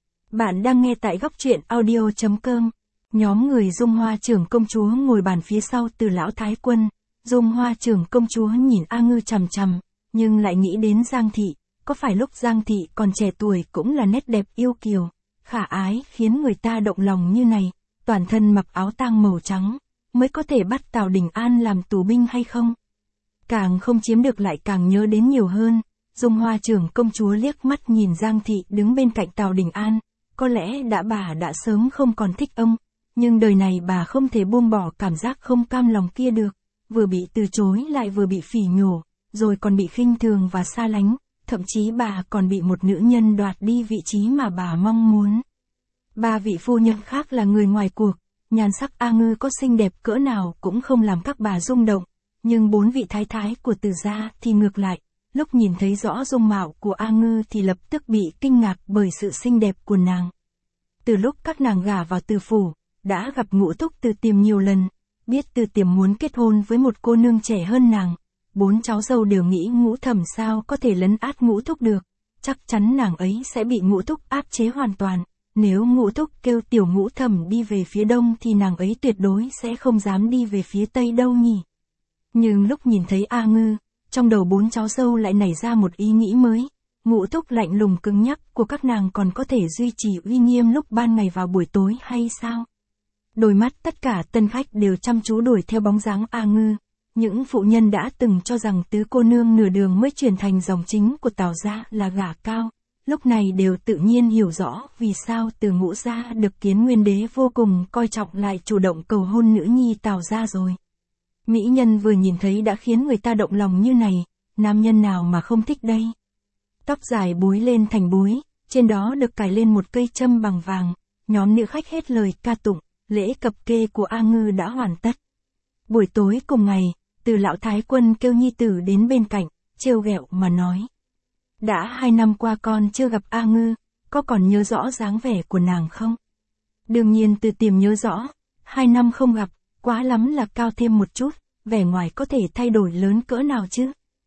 Bạn đang nghe tại góc truyện audio.com. Nhóm người Dung Hoa trưởng công chúa ngồi bàn phía sau Từ lão thái quân. Dung Hoa trưởng công chúa nhìn A Ngư chằm chằm, nhưng lại nghĩ đến Giang thị, có phải lúc Giang thị còn trẻ tuổi cũng là nét đẹp yêu kiều, khả ái khiến người ta động lòng như này, toàn thân mặc áo tang màu trắng, mới có thể bắt Tào Đình An làm tù binh hay không? Càng không chiếm được lại càng nhớ đến nhiều hơn. Dung Hoa trưởng công chúa liếc mắt nhìn Giang thị đứng bên cạnh Tào Đình An, có lẽ bà đã sớm không còn thích ông, nhưng đời này bà không thể buông bỏ cảm giác không cam lòng kia được, vừa bị từ chối lại vừa bị phỉ nhổ, rồi còn bị khinh thường và xa lánh, thậm chí bà còn bị một nữ nhân đoạt đi vị trí mà bà mong muốn. 3 vị phu nhân khác là người ngoài cuộc, nhan sắc A Ngư có xinh đẹp cỡ nào cũng không làm các bà rung động, nhưng 4 vị thái thái của Từ gia thì ngược lại. Lúc nhìn thấy rõ dung mạo của A Ngư thì lập tức bị kinh ngạc bởi sự xinh đẹp của nàng. Từ lúc các nàng gả vào Từ phủ, đã gặp Ngũ Thúc Từ Tiềm nhiều lần, biết Từ Tiềm muốn kết hôn với một cô nương trẻ hơn nàng. 4 cháu dâu đều nghĩ Ngũ Thẩm sao có thể lấn át Ngũ Thúc được, chắc chắn nàng ấy sẽ bị Ngũ Thúc áp chế hoàn toàn. Nếu Ngũ Thúc kêu tiểu Ngũ Thẩm đi về phía đông thì nàng ấy tuyệt đối sẽ không dám đi về phía tây đâu nhỉ. Nhưng lúc nhìn thấy A Ngư, trong đầu 4 cháu dâu lại nảy ra một ý nghĩ mới. Ngũ Thúc lạnh lùng cứng nhắc của các nàng còn có thể duy trì uy nghiêm lúc ban ngày vào buổi tối hay sao? Đôi mắt tất cả tân khách đều chăm chú đuổi theo bóng dáng A Ngư. Những phụ nhân đã từng cho rằng tứ cô nương nửa đường mới chuyển thành dòng chính của Tào gia là gả cao, lúc này đều tự nhiên hiểu rõ vì sao Từ Ngũ gia được Kiến Nguyên đế vô cùng coi trọng lại chủ động cầu hôn nữ nhi Tào gia rồi. Mỹ nhân vừa nhìn thấy đã khiến người ta động lòng như này, nam nhân nào mà không thích đây. Tóc dài búi lên thành búi, trên đó được cài lên một cây châm bằng vàng, nhóm nữ khách hết lời ca tụng, lễ cập kê của A Ngư đã hoàn tất. Buổi tối cùng ngày, Từ lão thái quân kêu nhi tử đến bên cạnh, trêu ghẹo mà nói. Đã 2 năm qua con chưa gặp A Ngư, có còn nhớ rõ dáng vẻ của nàng không? Đương nhiên Từ Tiềm nhớ rõ, 2 năm không gặp, quá lắm là cao thêm một chút, vẻ ngoài có thể thay đổi lớn cỡ nào chứ?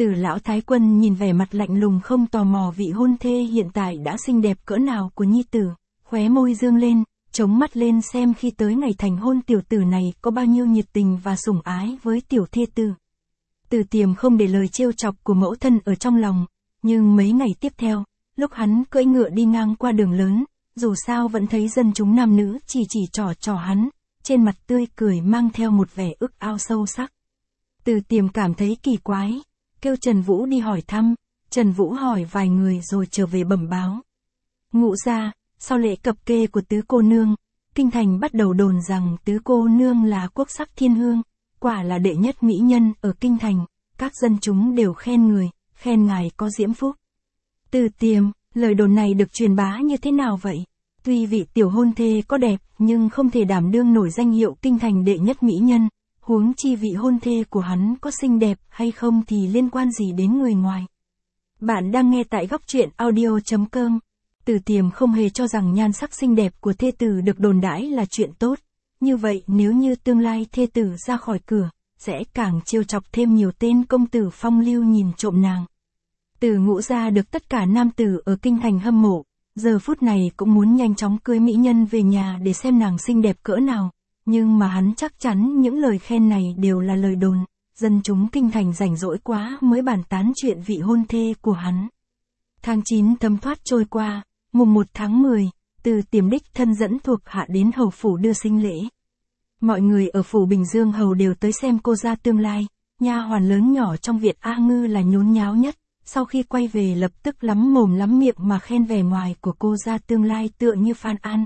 Từ lão thái quân nhìn vẻ mặt lạnh lùng không tò mò vị hôn thê hiện tại đã xinh đẹp cỡ nào của nhi tử, khóe môi dương lên, chống mắt lên xem khi tới ngày thành hôn tiểu tử này có bao nhiêu nhiệt tình và sủng ái với tiểu thê tử. Từ Tiềm không để lời trêu chọc của mẫu thân ở trong lòng, nhưng mấy ngày tiếp theo, lúc hắn cưỡi ngựa đi ngang qua đường lớn, dù sao vẫn thấy dân chúng nam nữ chỉ trò hắn, trên mặt tươi cười mang theo một vẻ ước ao sâu sắc. Từ Tiềm cảm thấy kỳ quái, kêu Trần Vũ đi hỏi thăm, Trần Vũ hỏi vài người rồi trở về bẩm báo. Ngũ gia, sau lễ cập kê của tứ cô nương, kinh thành bắt đầu đồn rằng tứ cô nương là quốc sắc thiên hương, quả là đệ nhất mỹ nhân ở kinh thành, các dân chúng đều khen ngài có diễm phúc. Từ Tiềm, lời đồn này được truyền bá như thế nào vậy? Tuy vị tiểu hôn thê có đẹp nhưng không thể đảm đương nổi danh hiệu kinh thành đệ nhất mỹ nhân, huống chi vị hôn thê của hắn có xinh đẹp hay không thì liên quan gì đến người ngoài. Bạn đang nghe tại góc truyện audio.com. Từ Tiềm không hề cho rằng nhan sắc xinh đẹp của thê tử được đồn đãi là chuyện tốt. Như vậy nếu như tương lai thê tử ra khỏi cửa, sẽ càng trêu chọc thêm nhiều tên công tử phong lưu nhìn trộm nàng. Từ Ngũ gia được tất cả nam tử ở kinh thành hâm mộ, giờ phút này cũng muốn nhanh chóng cưới mỹ nhân về nhà để xem nàng xinh đẹp cỡ nào. Nhưng mà hắn chắc chắn những lời khen này đều là lời đồn, dân chúng kinh thành rảnh rỗi quá mới bàn tán chuyện vị hôn thê của hắn. Tháng 9 thấm thoát trôi qua, mùng 1 tháng 10, Từ Tiềm đích thân dẫn thuộc hạ đến hầu phủ đưa sinh lễ. Mọi người ở phủ Bình Dương hầu đều tới xem cô gia tương lai, nha hoàn lớn nhỏ trong viện A Ngư là nhốn nháo nhất, sau khi quay về lập tức lắm mồm lắm miệng mà khen vẻ ngoài của cô gia tương lai tựa như Phan An,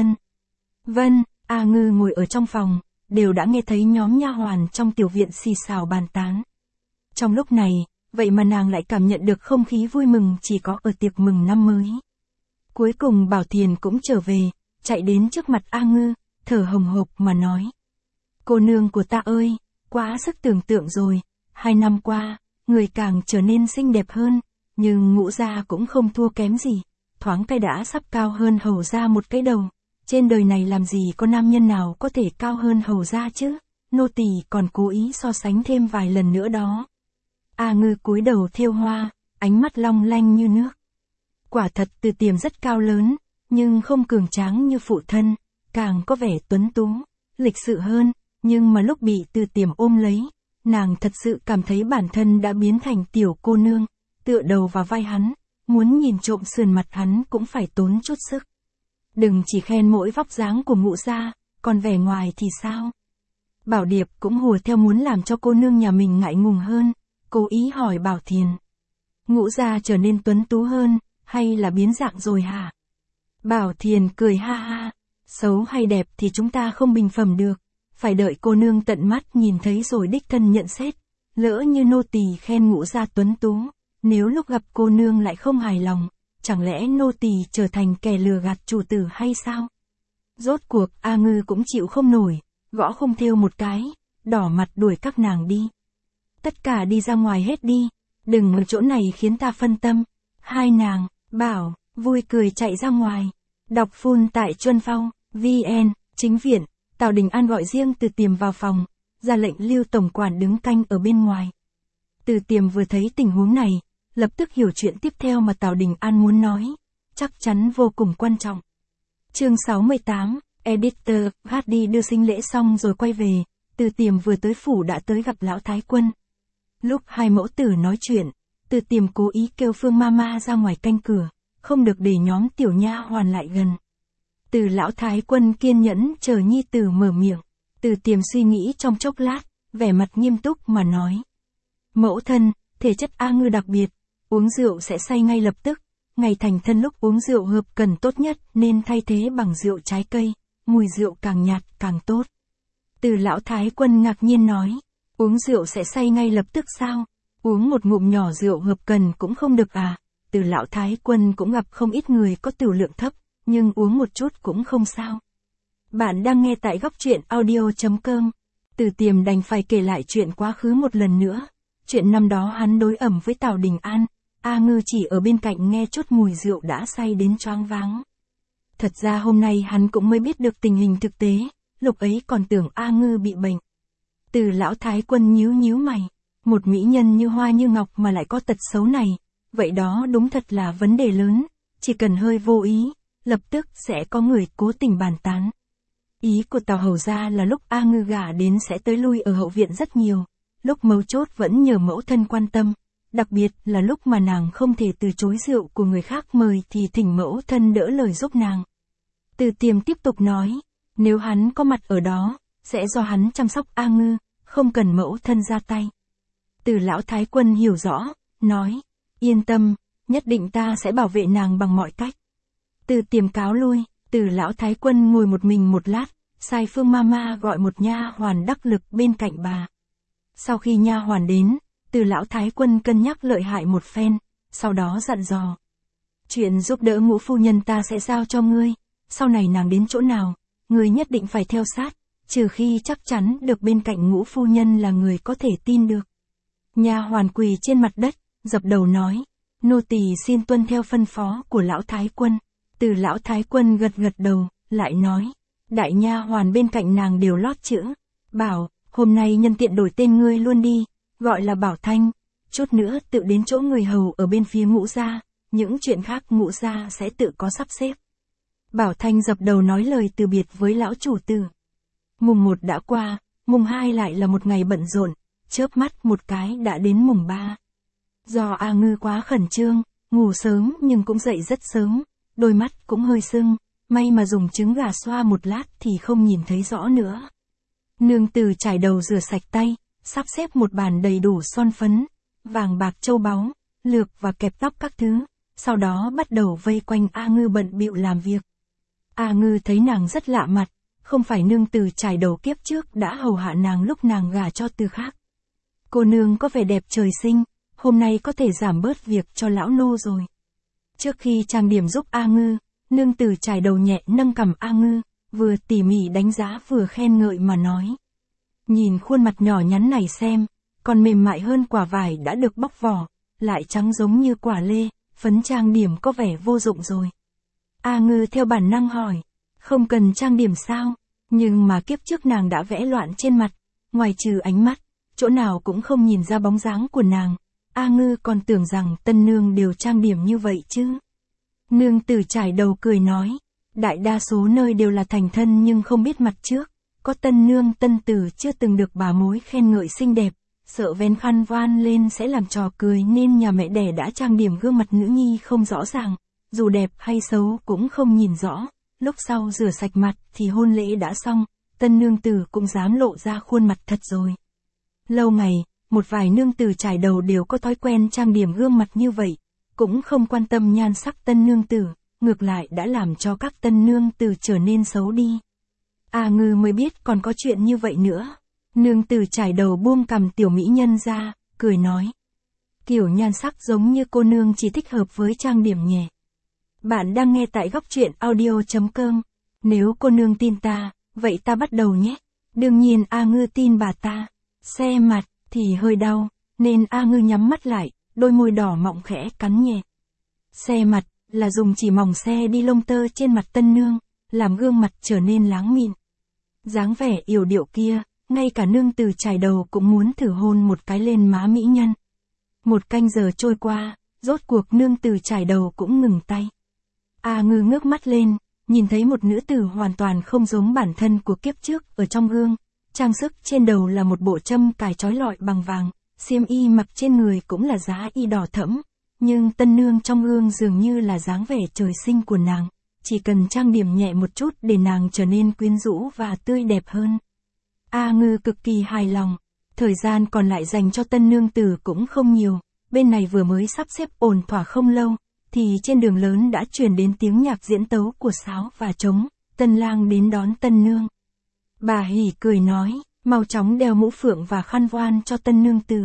Vân. A Ngư ngồi ở trong phòng, đều đã nghe thấy nhóm nha hoàn trong tiểu viện xì xào bàn tán. Trong lúc này, vậy mà nàng lại cảm nhận được không khí vui mừng chỉ có ở tiệc mừng năm mới. Cuối cùng Bảo Thiền cũng trở về, chạy đến trước mặt A Ngư, thở hồng hộc mà nói. Cô nương của ta ơi, quá sức tưởng tượng rồi, 2 năm qua, người càng trở nên xinh đẹp hơn, nhưng Ngũ gia cũng không thua kém gì, thoáng cái đã sắp cao hơn hầu gia một cái đầu. Trên đời này làm gì có nam nhân nào có thể cao hơn hầu gia chứ, nô tỳ còn cố ý so sánh thêm vài lần nữa đó. A Ngư cúi đầu thêu hoa, ánh mắt long lanh như nước. Quả thật Từ Tiềm rất cao lớn, nhưng không cường tráng như phụ thân, càng có vẻ tuấn tú, lịch sự hơn, nhưng mà lúc bị Từ Tiềm ôm lấy, nàng thật sự cảm thấy bản thân đã biến thành tiểu cô nương, tựa đầu vào vai hắn, muốn nhìn trộm sườn mặt hắn cũng phải tốn chút sức. Đừng chỉ khen mỗi vóc dáng của Ngũ gia, còn vẻ ngoài thì sao? Bảo Điệp cũng hùa theo muốn làm cho cô nương nhà mình ngại ngùng hơn, cố ý hỏi Bảo Thiền. Ngũ gia trở nên tuấn tú hơn, hay là biến dạng rồi hả? Bảo Thiền cười ha ha, xấu hay đẹp thì chúng ta không bình phẩm được, phải đợi cô nương tận mắt nhìn thấy rồi đích thân nhận xét. Lỡ như nô tỳ khen Ngũ gia tuấn tú, nếu lúc gặp cô nương lại không hài lòng, chẳng lẽ nô tỳ trở thành kẻ lừa gạt chủ tử hay sao? Rốt cuộc A Ngư cũng chịu không nổi, gõ không thêu một cái, đỏ mặt đuổi các nàng đi. Tất cả đi ra ngoài hết đi, đừng ở chỗ này khiến ta phân tâm. Hai nàng, bảo, vui cười chạy ra ngoài. Đọc full tại Chuân Phong, VN, chính viện, Tào Đình An gọi riêng Từ Tiềm vào phòng, ra lệnh Lưu tổng quản đứng canh ở bên ngoài. Từ Tiềm vừa thấy tình huống này, lập tức hiểu chuyện tiếp theo mà Tào Đình An muốn nói, chắc chắn vô cùng quan trọng. Chương 68, Editor, HD đưa sinh lễ xong rồi quay về, Từ Tiềm vừa tới phủ đã tới gặp lão thái quân. Lúc hai mẫu tử nói chuyện, Từ Tiềm cố ý kêu Phương Mama ra ngoài canh cửa, không được để nhóm tiểu nha hoàn lại gần. Từ lão thái quân kiên nhẫn chờ nhi tử mở miệng, Từ Tiềm suy nghĩ trong chốc lát, vẻ mặt nghiêm túc mà nói. Mẫu thân, thể chất A Ngư đặc biệt, uống rượu sẽ say ngay lập tức, ngày thành thân lúc uống rượu hợp cần tốt nhất nên thay thế bằng rượu trái cây, mùi rượu càng nhạt càng tốt. Từ lão thái quân ngạc nhiên nói, uống rượu sẽ say ngay lập tức sao? Uống một ngụm nhỏ rượu hợp cần cũng không được à? Từ lão thái quân cũng gặp không ít người có tửu lượng thấp, nhưng uống một chút cũng không sao. Bạn đang nghe tại góc truyện audio.com. Từ Tiềm đành phải kể lại chuyện quá khứ một lần nữa. Chuyện năm đó hắn đối ẩm với Tào Đình An, A Ngư chỉ ở bên cạnh nghe chút mùi rượu đã say đến choáng váng. Thật ra hôm nay hắn cũng mới biết được tình hình thực tế, lúc ấy còn tưởng A Ngư bị bệnh. Từ lão thái quân nhíu nhíu mày, Một mỹ nhân như hoa như ngọc mà lại có tật xấu này, vậy đó đúng thật là vấn đề lớn, chỉ cần hơi vô ý, lập tức sẽ có người cố tình bàn tán. Ý của Tào Hầu gia là lúc A Ngư gả đến sẽ tới lui ở hậu viện rất nhiều, lúc mấu chốt vẫn nhờ mẫu thân quan tâm, đặc biệt là lúc mà nàng không thể từ chối rượu của người khác mời thì thỉnh mẫu thân đỡ lời giúp nàng. Từ Tiềm tiếp tục nói, nếu hắn có mặt ở đó, sẽ do hắn chăm sóc A Ngư, không cần mẫu thân ra tay. Từ lão thái quân hiểu rõ, nói, yên tâm, nhất định ta sẽ bảo vệ nàng bằng mọi cách. Từ Tiềm cáo lui, Từ lão thái quân ngồi một mình một lát, sai Phương Mama gọi một nha hoàn đắc lực bên cạnh bà. Sau khi nha hoàn đến, Từ lão thái quân cân nhắc lợi hại một phen, sau đó dặn dò. Chuyện giúp đỡ Ngũ phu nhân ta sẽ giao cho ngươi, sau này nàng đến chỗ nào, ngươi nhất định phải theo sát, trừ khi chắc chắn được bên cạnh Ngũ phu nhân là người có thể tin được. Nha hoàn quỳ trên mặt đất, dập đầu nói, nô tỳ xin tuân theo phân phó của lão thái quân. Từ lão thái quân gật gật đầu, lại nói, đại nha hoàn bên cạnh nàng đều lót chữ, bảo, hôm nay nhân tiện đổi tên ngươi luôn đi, gọi là Bảo Thanh, chút nữa tự đến chỗ người hầu ở bên phía Ngũ gia, những chuyện khác Ngũ gia sẽ tự có sắp xếp. Bảo Thanh dập đầu nói lời từ biệt với lão chủ tử. Mùng 1 đã qua, mùng 2 lại là một ngày bận rộn, chớp mắt một cái đã đến mùng 3. Do A Ngư quá khẩn trương, ngủ sớm nhưng cũng dậy rất sớm, đôi mắt cũng hơi sưng, may mà dùng trứng gà xoa một lát thì không nhìn thấy rõ nữa. Nương tử chải đầu rửa sạch tay, sắp xếp một bàn đầy đủ son phấn, vàng bạc châu báu, lược và kẹp tóc các thứ, sau đó bắt đầu vây quanh A Ngư bận bịu làm việc. A Ngư thấy nàng rất lạ mặt, không phải nương tử chải đầu kiếp trước đã hầu hạ nàng lúc nàng gả cho Từ khác. Cô nương có vẻ đẹp trời sinh, hôm nay có thể giảm bớt việc cho lão nô rồi. Trước khi trang điểm giúp A Ngư, nương tử chải đầu nhẹ nâng cằm A Ngư, vừa tỉ mỉ đánh giá vừa khen ngợi mà nói. Nhìn khuôn mặt nhỏ nhắn này xem, còn mềm mại hơn quả vải đã được bóc vỏ, lại trắng giống như quả lê, phấn trang điểm có vẻ vô dụng rồi. A Ngư theo bản năng hỏi, không cần trang điểm sao, nhưng mà kiếp trước nàng đã vẽ loạn trên mặt, ngoài trừ ánh mắt, chỗ nào cũng không nhìn ra bóng dáng của nàng. A Ngư còn tưởng rằng tân nương đều trang điểm như vậy chứ. Nương tử chải đầu cười nói, đại đa số nơi đều là thành thân nhưng không biết mặt trước, có tân nương tân tử chưa từng được bà mối khen ngợi xinh đẹp, sợ vén khăn voan lên sẽ làm trò cười nên nhà mẹ đẻ đã trang điểm gương mặt nữ nhi không rõ ràng, dù đẹp hay xấu cũng không nhìn rõ, lúc sau rửa sạch mặt thì hôn lễ đã xong, tân nương tử cũng dám lộ ra khuôn mặt thật rồi. Lâu ngày, một vài nương tử trải đầu đều có thói quen trang điểm gương mặt như vậy, cũng không quan tâm nhan sắc tân nương tử, ngược lại đã làm cho các tân nương tử trở nên xấu đi. A Ngư mới biết còn có chuyện như vậy nữa. Nương tử trải đầu buông cằm tiểu mỹ nhân ra, cười nói. Kiểu nhan sắc giống như cô nương chỉ thích hợp với trang điểm nhẹ. Bạn đang nghe tại góc truyện audio.com. Nếu cô nương tin ta, vậy ta bắt đầu nhé. Đương nhiên A Ngư tin bà ta. Xe mặt thì hơi đau, nên A Ngư nhắm mắt lại, đôi môi đỏ mọng khẽ cắn nhẹ. Xe mặt là dùng chỉ mỏng xe đi lông tơ trên mặt tân nương, làm gương mặt trở nên láng mịn. Dáng vẻ yểu điệu kia, ngay cả nương tử trải đầu cũng muốn thử hôn một cái lên má mỹ nhân. Một canh giờ trôi qua, rốt cuộc nương tử trải đầu cũng ngừng tay. A Ngư ngước mắt lên, nhìn thấy một nữ tử hoàn toàn không giống bản thân của kiếp trước ở trong gương. Trang sức trên đầu là một bộ châm cài trói lọi bằng vàng, xiêm y mặc trên người cũng là giá y đỏ thẫm, nhưng tân nương trong gương dường như là dáng vẻ trời sinh của nàng, chỉ cần trang điểm nhẹ một chút để nàng trở nên quyến rũ và tươi đẹp hơn. A Ngư cực kỳ hài lòng, thời gian còn lại dành cho tân nương tử cũng không nhiều, bên này vừa mới sắp xếp ổn thỏa không lâu, thì trên đường lớn đã truyền đến tiếng nhạc diễn tấu của sáo và trống, tân lang đến đón tân nương. Bà hỉ cười nói, mau chóng đeo mũ phượng và khăn voan cho tân nương tử.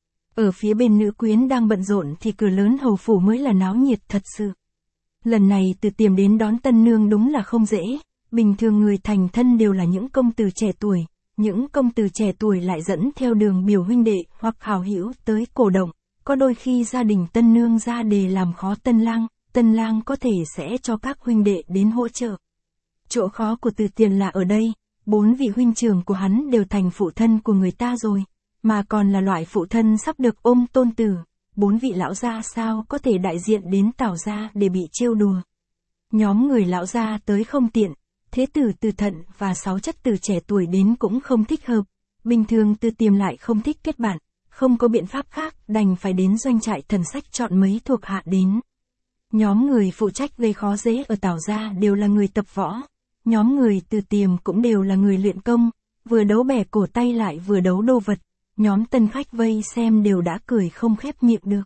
Ở phía bên nữ quyến đang bận rộn thì cửa lớn hầu phủ mới là náo nhiệt thật sự. Lần này Từ Tiềm đến đón tân nương đúng là không dễ, bình thường người thành thân đều là những công tử trẻ tuổi, những công tử trẻ tuổi lại dẫn theo đường biểu huynh đệ hoặc hảo hữu tới cổ động, có đôi khi gia đình tân nương ra đề làm khó tân lang có thể sẽ cho các huynh đệ đến hỗ trợ. Chỗ khó của Từ Tiềm là ở đây, 4 vị huynh trưởng của hắn đều thành phụ thân của người ta rồi, mà còn là loại phụ thân sắp được ôm tôn tử. 4 vị lão gia sao có thể đại diện đến Tào gia để bị trêu đùa. Nhóm người lão gia tới không tiện, thế tử Từ Thận và 6 chất tử trẻ tuổi đến cũng không thích hợp. Bình thường Từ Tiềm lại không thích kết bạn, không có biện pháp khác, đành phải đến doanh trại Thần Sách chọn mấy thuộc hạ đến. Nhóm người phụ trách gây khó dễ ở Tào gia đều là người tập võ. Nhóm người Từ Tiềm cũng đều là người luyện công, vừa đấu bẻ cổ tay lại vừa đấu đồ vật. Nhóm tân khách vây xem đều đã cười không khép miệng được.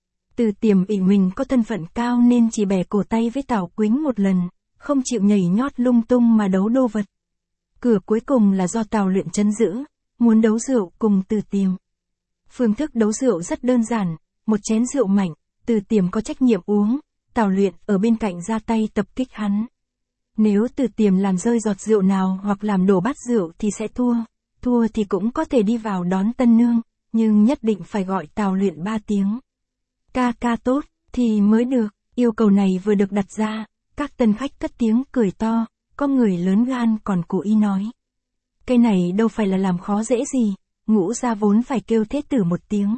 Từ Tiềm ỷ mình có thân phận cao nên chỉ bẻ cổ tay với Tào Quýnh một lần, không chịu nhảy nhót lung tung mà đấu đồ vật. Cửa cuối cùng là do Tào Luyện trấn giữ, muốn đấu rượu cùng Từ Tiềm. Phương thức đấu rượu rất đơn giản, một chén rượu mạnh, Từ Tiềm có trách nhiệm uống, Tào Luyện ở bên cạnh ra tay tập kích hắn. Nếu Từ Tiềm làm rơi giọt rượu nào hoặc làm đổ bát rượu thì sẽ thua. Thua thì cũng có thể đi vào đón tân nương, nhưng nhất định phải gọi Tào Luyện 3 tiếng. Ca ca tốt, thì mới được. Yêu cầu này vừa được đặt ra, các tân khách cất tiếng cười to, có người lớn gan còn cố ý nói. Cái này đâu phải là làm khó dễ gì, Ngũ gia vốn phải kêu thế tử một tiếng.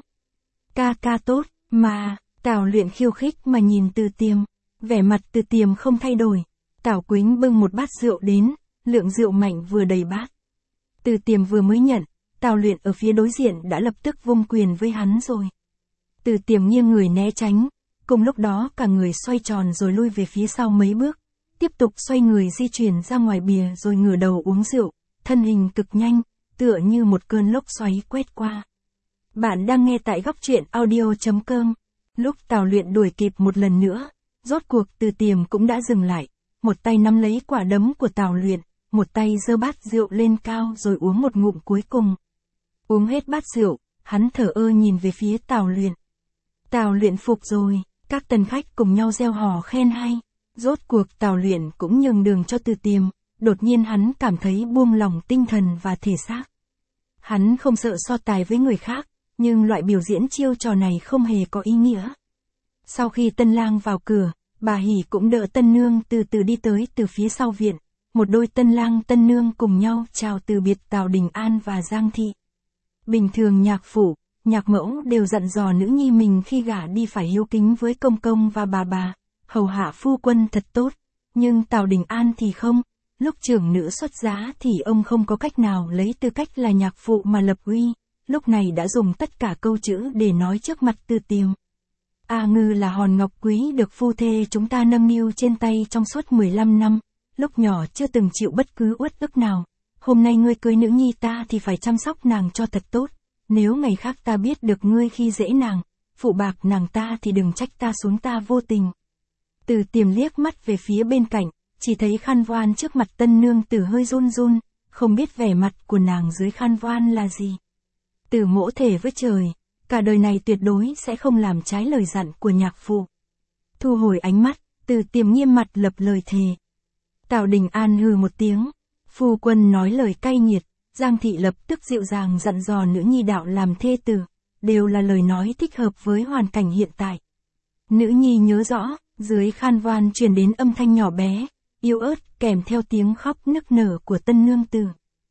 Ca ca tốt, mà, Tào Luyện khiêu khích mà nhìn Từ Tiềm, vẻ mặt Từ Tiềm không thay đổi. Tào Quýnh bưng một bát rượu đến, lượng rượu mạnh vừa đầy bát. Từ Tiềm vừa mới nhận, Tào Luyện ở phía đối diện đã lập tức vung quyền với hắn rồi. Từ Tiềm nghiêng người né tránh, cùng lúc đó cả người xoay tròn rồi lui về phía sau mấy bước, tiếp tục xoay người di chuyển ra ngoài bìa rồi ngửa đầu uống rượu, thân hình cực nhanh, tựa như một cơn lốc xoáy quét qua. Bạn đang nghe tại góc truyện audio.com. Lúc Tào Luyện đuổi kịp một lần nữa, rốt cuộc Từ Tiềm cũng đã dừng lại, một tay nắm lấy quả đấm của Tào Luyện, một tay giơ bát rượu lên cao rồi uống một ngụm cuối cùng. Uống hết bát rượu, hắn thở ơ nhìn về phía Tào Luyện. Tào Luyện phục rồi, các tân khách cùng nhau reo hò khen hay. Rốt cuộc Tào Luyện cũng nhường đường cho Từ Tiềm, đột nhiên hắn cảm thấy buông lỏng tinh thần và thể xác. Hắn không sợ so tài với người khác, nhưng loại biểu diễn chiêu trò này không hề có ý nghĩa. Sau khi tân lang vào cửa, bà Hỷ cũng đỡ tân nương từ từ đi tới từ phía sau viện. Một đôi tân lang tân nương cùng nhau chào từ biệt Tào Đình An và Giang Thị. Bình thường nhạc phủ, nhạc mẫu đều dặn dò nữ nhi mình khi gả đi phải hiếu kính với công công và bà, hầu hạ phu quân thật tốt. Nhưng Tào Đình An thì không, lúc trưởng nữ xuất giá thì ông không có cách nào lấy tư cách là nhạc phụ mà lập uy, lúc này đã dùng tất cả câu chữ để nói trước mặt Từ Tiềm. A Ngư là hòn ngọc quý được phu thê chúng ta nâng niu trên tay trong suốt 15 năm. Lúc nhỏ chưa từng chịu bất cứ uất ức nào. Hôm nay ngươi cưới nữ nhi ta thì phải chăm sóc nàng cho thật tốt. Nếu ngày khác ta biết được ngươi khi dễ nàng, phụ bạc nàng ta thì đừng trách ta xuống ta vô tình. Từ Tiềm liếc mắt về phía bên cạnh, chỉ thấy khăn voan trước mặt tân nương tử hơi run run, không biết vẻ mặt của nàng dưới khăn voan là gì. Từ mỗ thề với trời, cả đời này tuyệt đối sẽ không làm trái lời dặn của nhạc phụ. Thu hồi ánh mắt, Từ Tiềm nghiêm mặt lập lời thề. Tào Đình An hừ một tiếng, phu quân nói lời cay nghiệt, Giang Thị lập tức dịu dàng dặn dò nữ nhi đạo làm thê tử, đều là lời nói thích hợp với hoàn cảnh hiện tại. Nữ nhi nhớ rõ, dưới khan van truyền đến âm thanh nhỏ bé, yếu ớt kèm theo tiếng khóc nức nở của tân nương tử.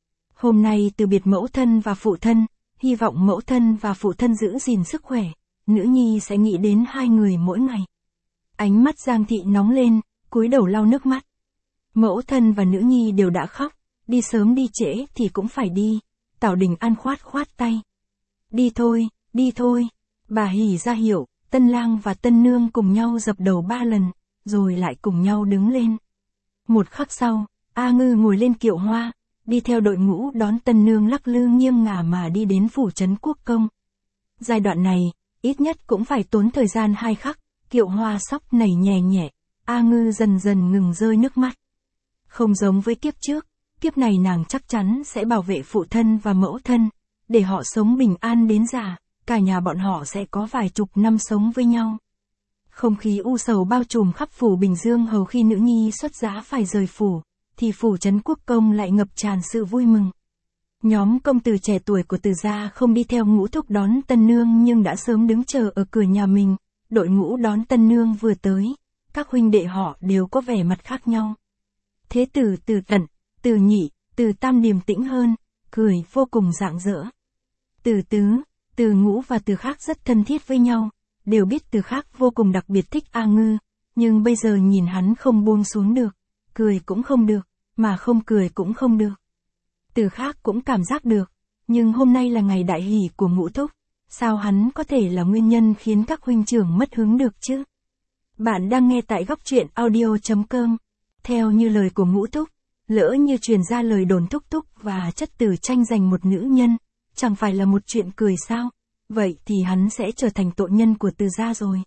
Hôm nay từ biệt mẫu thân và phụ thân, hy vọng mẫu thân và phụ thân giữ gìn sức khỏe, nữ nhi sẽ nghĩ đến hai người mỗi ngày. Ánh mắt Giang Thị nóng lên, cúi đầu lau nước mắt. Mẫu thân và nữ nhi đều đã khóc, đi sớm đi trễ thì cũng phải đi. Tào Đình An khoát tay. Đi thôi. Bà Hỷ ra hiệu, tân lang và tân nương cùng nhau dập đầu 3 lần, rồi lại cùng nhau đứng lên. Một khắc sau, A Ngư ngồi lên kiệu hoa, đi theo đội ngũ đón tân nương lắc lư nghiêng ngả mà đi đến phủ trấn Quốc công. Giai đoạn này, ít nhất cũng phải tốn thời gian 2 khắc, kiệu hoa sóc nảy nhẹ nhẹ, A Ngư dần dần ngừng rơi nước mắt. Không giống với kiếp trước, kiếp này nàng chắc chắn sẽ bảo vệ phụ thân và mẫu thân, để họ sống bình an đến già, cả nhà bọn họ sẽ có vài chục năm sống với nhau. Không khí u sầu bao trùm khắp phủ Bình Dương hầu khi nữ nhi xuất giá phải rời phủ, thì phủ trấn Quốc công lại ngập tràn sự vui mừng. Nhóm công tử trẻ tuổi của Từ gia không đi theo ngũ thúc đón tân nương nhưng đã sớm đứng chờ ở cửa nhà mình, đội ngũ đón tân nương vừa tới, các huynh đệ họ đều có vẻ mặt khác nhau. Thế tử Từ Tận, Từ Nhị, Từ Tam điềm tĩnh hơn, cười vô cùng rạng rỡ. Từ Tứ, Từ Ngũ và Từ Khác rất thân thiết với nhau, đều biết Từ Khác vô cùng đặc biệt thích A Ngư, nhưng bây giờ nhìn hắn không buông xuống được, cười cũng không được, mà không cười cũng không được. Từ Khác cũng cảm giác được, nhưng hôm nay là ngày đại hỷ của Ngũ Thúc, sao hắn có thể là nguyên nhân khiến các huynh trưởng mất hứng được chứ? Bạn đang nghe tại góc truyện audio.com. Theo như lời của Ngũ Thúc, lỡ như truyền ra lời đồn Thúc Thúc và chất tử tranh giành một nữ nhân, chẳng phải là một chuyện cười sao? Vậy thì hắn sẽ trở thành tội nhân của Từ gia rồi.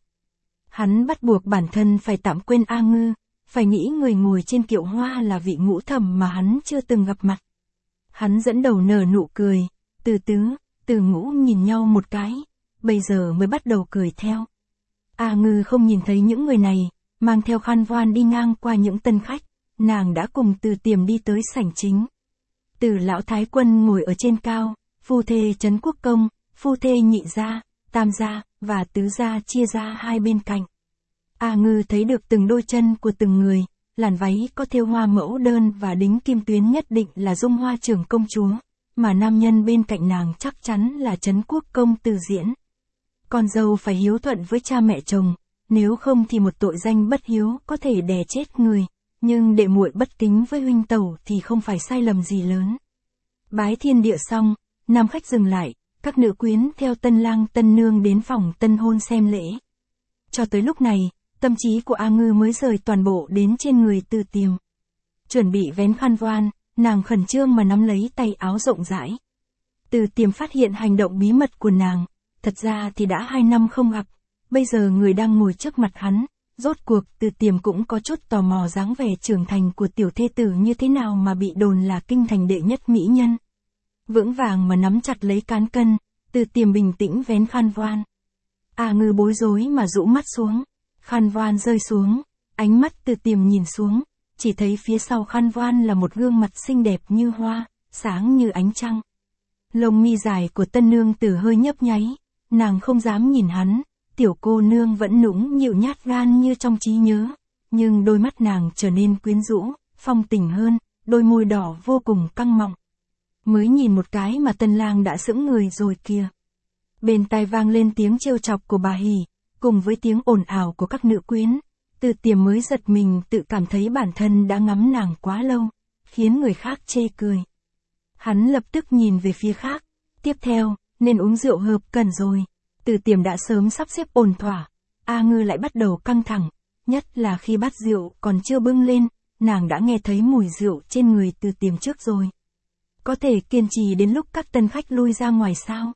Hắn bắt buộc bản thân phải tạm quên A Ngư, phải nghĩ người ngồi trên kiệu hoa là vị Ngũ Thẩm mà hắn chưa từng gặp mặt. Hắn dẫn đầu nở nụ cười, Từ Tứ, Từ Ngũ nhìn nhau một cái, bây giờ mới bắt đầu cười theo. A Ngư không nhìn thấy những người này, mang theo khăn voan đi ngang qua những tân khách, nàng đã cùng Từ Tiềm đi tới sảnh chính. Từ lão thái quân ngồi ở trên cao, phu thê Trấn Quốc Công, phu thê Nhị gia, Tam gia và Tứ gia chia ra hai bên cạnh. A Ngư thấy được từng đôi chân của từng người, làn váy có thêu hoa mẫu đơn và đính kim tuyến nhất định là Dung Hoa trưởng công chúa, mà nam nhân bên cạnh nàng chắc chắn là Trấn Quốc Công Từ Diễn. Con dâu phải hiếu thuận với cha mẹ chồng, nếu không thì một tội danh bất hiếu có thể đè chết người, nhưng đệ muội bất kính với huynh tẩu thì không phải sai lầm gì lớn. Bái thiên địa xong, nam khách dừng lại, các nữ quyến theo tân lang tân nương đến phòng tân hôn xem lễ. Cho tới lúc này, tâm trí của A Ngư mới rời toàn bộ đến trên người Từ Tiềm. Chuẩn bị vén khăn voan, nàng khẩn trương mà nắm lấy tay áo rộng rãi. Từ Tiềm phát hiện hành động bí mật của nàng, thật ra thì đã 2 năm không gặp, bây giờ người đang ngồi trước mặt hắn, rốt cuộc Từ Tiềm cũng có chút tò mò dáng vẻ trưởng thành của tiểu thê tử như thế nào mà bị đồn là kinh thành đệ nhất mỹ nhân. Vững vàng mà nắm chặt lấy cán cân, Từ Tiềm bình tĩnh vén khăn voan. A Ngư bối rối mà rũ mắt xuống, khăn voan rơi xuống, ánh mắt Từ Tiềm nhìn xuống, chỉ thấy phía sau khăn voan là một gương mặt xinh đẹp như hoa, sáng như ánh trăng. Lông mi dài của tân nương tử hơi nhấp nháy, nàng không dám nhìn hắn, tiểu cô nương vẫn nũng nhịu nhát gan như trong trí nhớ, nhưng đôi mắt nàng trở nên quyến rũ, phong tình hơn, đôi môi đỏ vô cùng căng mọng. Mới nhìn một cái mà tân lang đã sững người rồi kìa. Bên tai vang lên tiếng trêu chọc của bà Hỷ, cùng với tiếng ồn ào của các nữ quyến, Từ Tiềm mới giật mình tự cảm thấy bản thân đã ngắm nàng quá lâu, khiến người khác chê cười. Hắn lập tức nhìn về phía khác, tiếp theo, nên uống rượu hợp cần rồi. Từ Tiềm đã sớm sắp xếp ổn thỏa, A Ngư lại bắt đầu căng thẳng, nhất là khi bát rượu còn chưa bưng lên, nàng đã nghe thấy mùi rượu trên người Từ Tiềm trước rồi. Có thể kiên trì đến lúc các tân khách lui ra ngoài sao?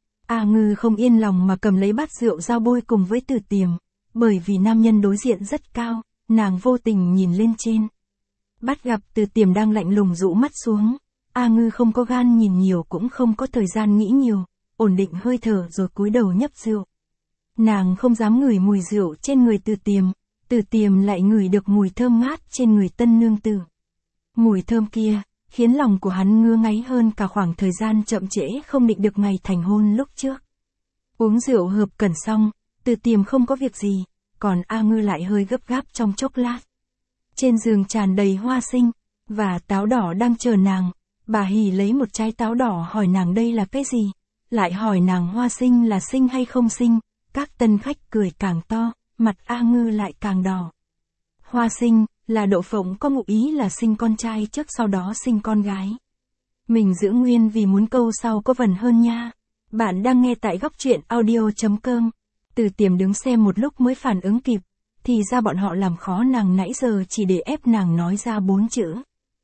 A Ngư không yên lòng mà cầm lấy bát rượu giao bôi cùng với Từ Tiềm, bởi vì nam nhân đối diện rất cao, nàng vô tình nhìn lên trên. Bắt gặp Từ Tiềm đang lạnh lùng rũ mắt xuống, A Ngư không có gan nhìn nhiều cũng không có thời gian nghĩ nhiều, ổn định hơi thở rồi cúi đầu nhấp rượu. Nàng không dám ngửi mùi rượu trên người Từ Tiềm lại ngửi được mùi thơm ngát trên người tân nương tử. Mùi thơm kia, khiến lòng của hắn ngứa ngáy hơn cả khoảng thời gian chậm trễ không định được ngày thành hôn lúc trước. Uống rượu hợp cẩn xong, Từ Tiềm không có việc gì, còn A Ngư lại hơi gấp gáp trong chốc lát. Trên giường tràn đầy hoa sinh, và táo đỏ đang chờ nàng, bà Hỷ lấy một trái táo đỏ hỏi nàng đây là cái gì, lại hỏi nàng hoa sinh là sinh hay không sinh, các tân khách cười càng to, mặt A Ngư lại càng đỏ. Hoa sinh, là đậu phộng có ngụ ý là sinh con trai trước sau đó sinh con gái. Mình giữ nguyên vì muốn câu sau có vần hơn nha. Bạn đang nghe tại góc truyện audio.com. Từ Tiềm đứng xem một lúc mới phản ứng kịp, thì ra bọn họ làm khó nàng nãy giờ chỉ để ép nàng nói ra 4 chữ.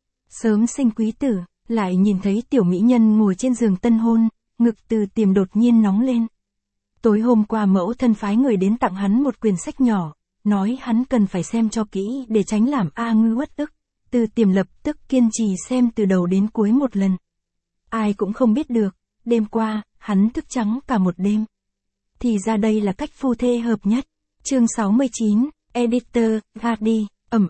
Sớm sinh quý tử, lại nhìn thấy tiểu mỹ nhân ngồi trên giường tân hôn, ngực Từ Tiềm đột nhiên nóng lên. Tối hôm qua mẫu thân phái người đến tặng hắn một quyển sách nhỏ, nói hắn cần phải xem cho kỹ để tránh làm A Ngư uất ức. Từ Tiềm lập tức kiên trì xem từ đầu đến cuối một lần. Ai cũng không biết được, đêm qua, hắn thức trắng cả một đêm. Thì ra đây là cách phu thê hợp nhất. Chương 69, Editor, gạt đi,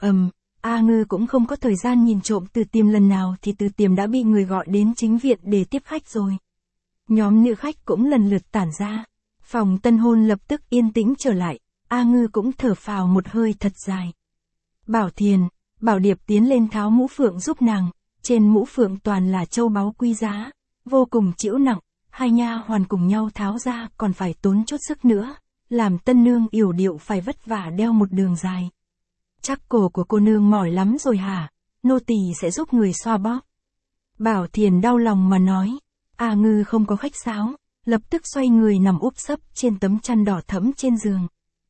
A Ngư cũng không có thời gian nhìn trộm Từ Tiềm lần nào thì Từ Tiềm đã bị người gọi đến chính viện để tiếp khách rồi. Nhóm nữ khách cũng lần lượt tản ra. Phòng tân hôn lập tức yên tĩnh trở lại, A Ngư cũng thở phào một hơi thật dài. Bảo Thiền, Bảo Điệp tiến lên tháo mũ phượng giúp nàng, trên mũ phượng toàn là châu báu quý giá, vô cùng trĩu nặng, hai nha hoàn cùng nhau tháo ra còn phải tốn chút sức nữa, làm tân nương yểu điệu phải vất vả đeo một đường dài. Chắc cổ của cô nương mỏi lắm rồi hả, nô tỳ sẽ giúp người xoa bóp. Bảo Thiền đau lòng mà nói, A Ngư không có khách sáo, lập tức xoay người nằm úp sấp trên tấm chăn đỏ thẫm trên giường.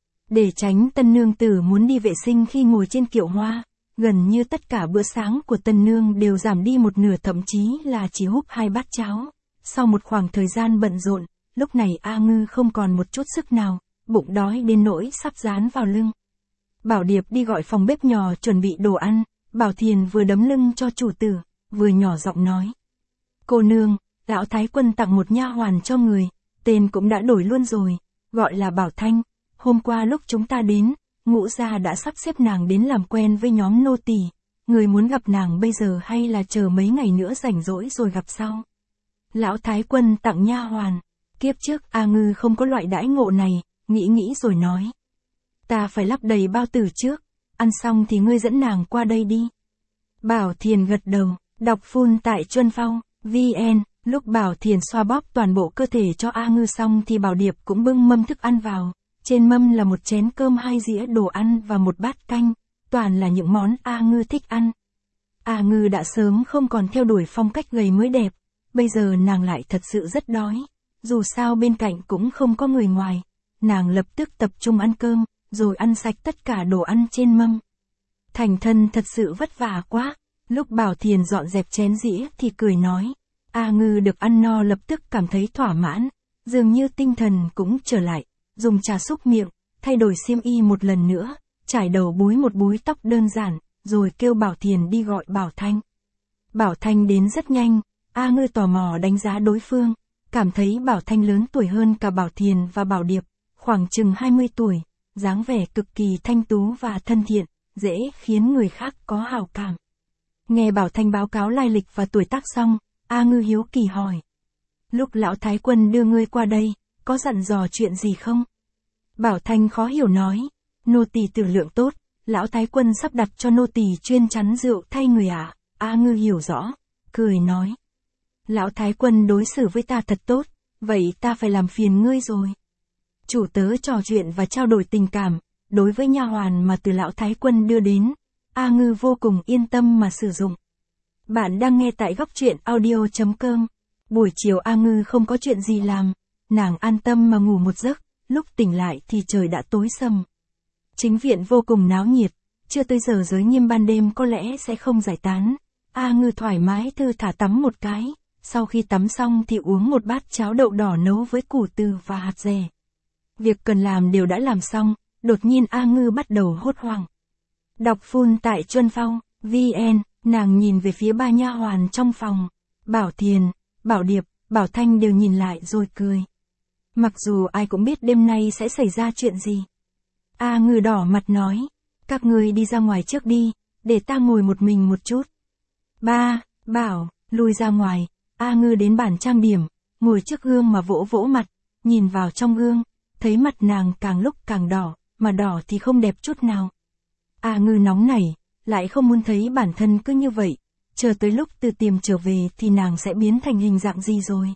Để tránh tân nương tử muốn đi vệ sinh khi ngồi trên kiệu hoa, gần như tất cả bữa sáng của tân nương đều giảm đi một nửa, thậm chí là chỉ húp 2 bát cháo. Sau một khoảng thời gian bận rộn, lúc này A Ngư không còn một chút sức nào, bụng đói đến nỗi sắp dán vào lưng. Bảo Điệp đi gọi phòng bếp nhỏ chuẩn bị đồ ăn, Bảo Thiền vừa đấm lưng cho chủ tử, vừa nhỏ giọng nói. Cô nương, lão thái quân tặng một nha hoàn cho người, tên cũng đã đổi luôn rồi, gọi là Bảo Thanh. Hôm qua lúc chúng ta đến, Ngũ gia đã sắp xếp nàng đến làm quen với nhóm nô tỳ. Người muốn gặp nàng bây giờ hay là chờ mấy ngày nữa rảnh rỗi rồi gặp sau? Lão thái quân tặng nha hoàn. Kiếp trước A Ngư không có loại đãi ngộ này, nghĩ rồi nói. Ta phải lắp đầy bao tử trước, ăn xong thì ngươi dẫn nàng qua đây đi. Bảo Thiền gật đầu, đọc full tại Chuân Phong, VN. Lúc Bảo Thiền xoa bóp toàn bộ cơ thể cho A Ngư xong thì Bảo Điệp cũng bưng mâm thức ăn vào. Trên mâm là một chén cơm, 2 dĩa đồ ăn và một bát canh, toàn là những món A Ngư thích ăn. A Ngư đã sớm không còn theo đuổi phong cách gầy mới đẹp, bây giờ nàng lại thật sự rất đói. Dù sao bên cạnh cũng không có người ngoài, nàng lập tức tập trung ăn cơm, rồi ăn sạch tất cả đồ ăn trên mâm. Thành thân thật sự vất vả quá, lúc Bảo Thiền dọn dẹp chén dĩa thì cười nói. A Ngư được ăn no lập tức cảm thấy thỏa mãn, dường như tinh thần cũng trở lại. Dùng trà xúc miệng, thay đổi xiêm y một lần nữa, trải đầu búi một búi tóc đơn giản, rồi kêu Bảo Thiền đi gọi Bảo Thanh. Bảo Thanh đến rất nhanh, A Ngư tò mò đánh giá đối phương, cảm thấy Bảo Thanh lớn tuổi hơn cả Bảo Thiền và Bảo Điệp, khoảng chừng 20 tuổi, dáng vẻ cực kỳ thanh tú và thân thiện, dễ khiến người khác có hảo cảm. Nghe Bảo Thanh báo cáo lai lịch và tuổi tác xong, A Ngư hiếu kỳ hỏi. Lúc lão thái quân đưa ngươi qua đây, có dặn dò chuyện gì không? Bảo Thanh khó hiểu nói, nô tỳ tử lượng tốt, lão thái quân sắp đặt cho nô tỳ chuyên chắn rượu thay người ạ. A Ngư hiểu rõ, cười nói. Lão thái quân đối xử với ta thật tốt, vậy ta phải làm phiền ngươi rồi. Chủ tớ trò chuyện và trao đổi tình cảm, đối với nha hoàn mà từ lão thái quân đưa đến, A Ngư vô cùng yên tâm mà sử dụng. Bạn đang nghe tại góc truyện audio.com. Buổi chiều A Ngư không có chuyện gì làm, nàng an tâm mà ngủ một giấc, lúc tỉnh lại thì trời đã tối sầm. Chính viện vô cùng náo nhiệt, chưa tới giờ giới nghiêm ban đêm có lẽ sẽ không giải tán. A Ngư thoải mái thư thả tắm một cái, sau khi tắm xong thì uống một bát cháo đậu đỏ nấu với củ từ và hạt dẻ. Việc cần làm đều đã làm xong, đột nhiên A Ngư bắt đầu hốt hoảng. Đọc full tại Chuân Phong, VN, nàng nhìn về phía 3 nha hoàn trong phòng, Bảo Thiền, Bảo Điệp, Bảo Thanh đều nhìn lại rồi cười. Mặc dù ai cũng biết đêm nay sẽ xảy ra chuyện gì. A Ngư đỏ mặt nói, các ngươi đi ra ngoài trước đi, để ta ngồi một mình một chút. Ba, bảo, lui ra ngoài. A Ngư đến bàn trang điểm, ngồi trước gương mà vỗ vỗ mặt, nhìn vào trong gương, thấy mặt nàng càng lúc càng đỏ, mà đỏ thì không đẹp chút nào. A Ngư nóng nảy, lại không muốn thấy bản thân cứ như vậy, chờ tới lúc Từ Tiềm trở về thì nàng sẽ biến thành hình dạng gì rồi.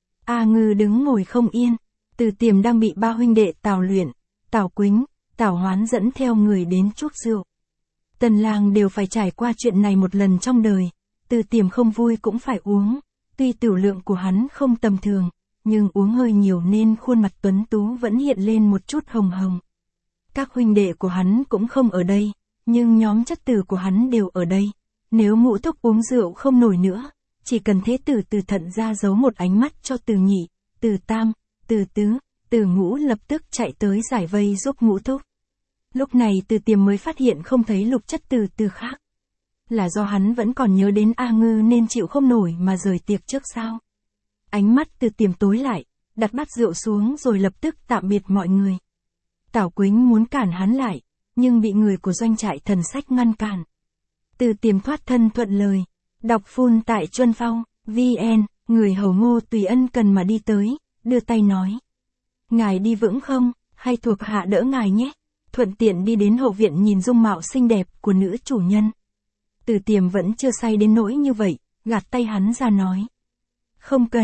A Ngư đứng ngồi không yên, Từ Tiềm đang bị 3 huynh đệ Tào Luyện, Tào Quýnh, Tào Hoán dẫn theo người đến chuốc rượu. Tần lang đều phải trải qua chuyện này một lần trong đời, Từ Tiềm không vui cũng phải uống, tuy tiểu lượng của hắn không tầm thường, nhưng uống hơi nhiều nên khuôn mặt tuấn tú vẫn hiện lên một chút hồng hồng. Các huynh đệ của hắn cũng không ở đây, nhưng nhóm chất tử của hắn đều ở đây. Nếu Ngũ Thúc uống rượu không nổi nữa, chỉ cần thế tử Từ Thận ra giấu một ánh mắt cho Từ Nhị, Từ Tam, Từ Tứ, Từ Ngũ lập tức chạy tới giải vây giúp Ngũ Thúc. Lúc này Từ Tiềm mới phát hiện không thấy lục chất tử Từ khác. Là do hắn vẫn còn nhớ đến A Ngư nên chịu không nổi mà rời tiệc trước sao? Ánh mắt Từ Tiềm tối lại, đặt bát rượu xuống rồi lập tức tạm biệt mọi người. Tào Quýnh muốn cản hắn lại, nhưng bị người của doanh trại Thần Sách ngăn cản. Từ Tiềm thoát thân thuận lời. Đọc full tại Chuân Phong, VN, người hầu Ngô Tùy Ân cần mà đi tới, đưa tay nói. Ngài đi vững không, hay thuộc hạ đỡ ngài nhé, thuận tiện đi đến hậu viện nhìn dung mạo xinh đẹp của nữ chủ nhân. Từ Tiềm vẫn chưa say đến nỗi như vậy, gạt tay hắn ra nói. Không cần,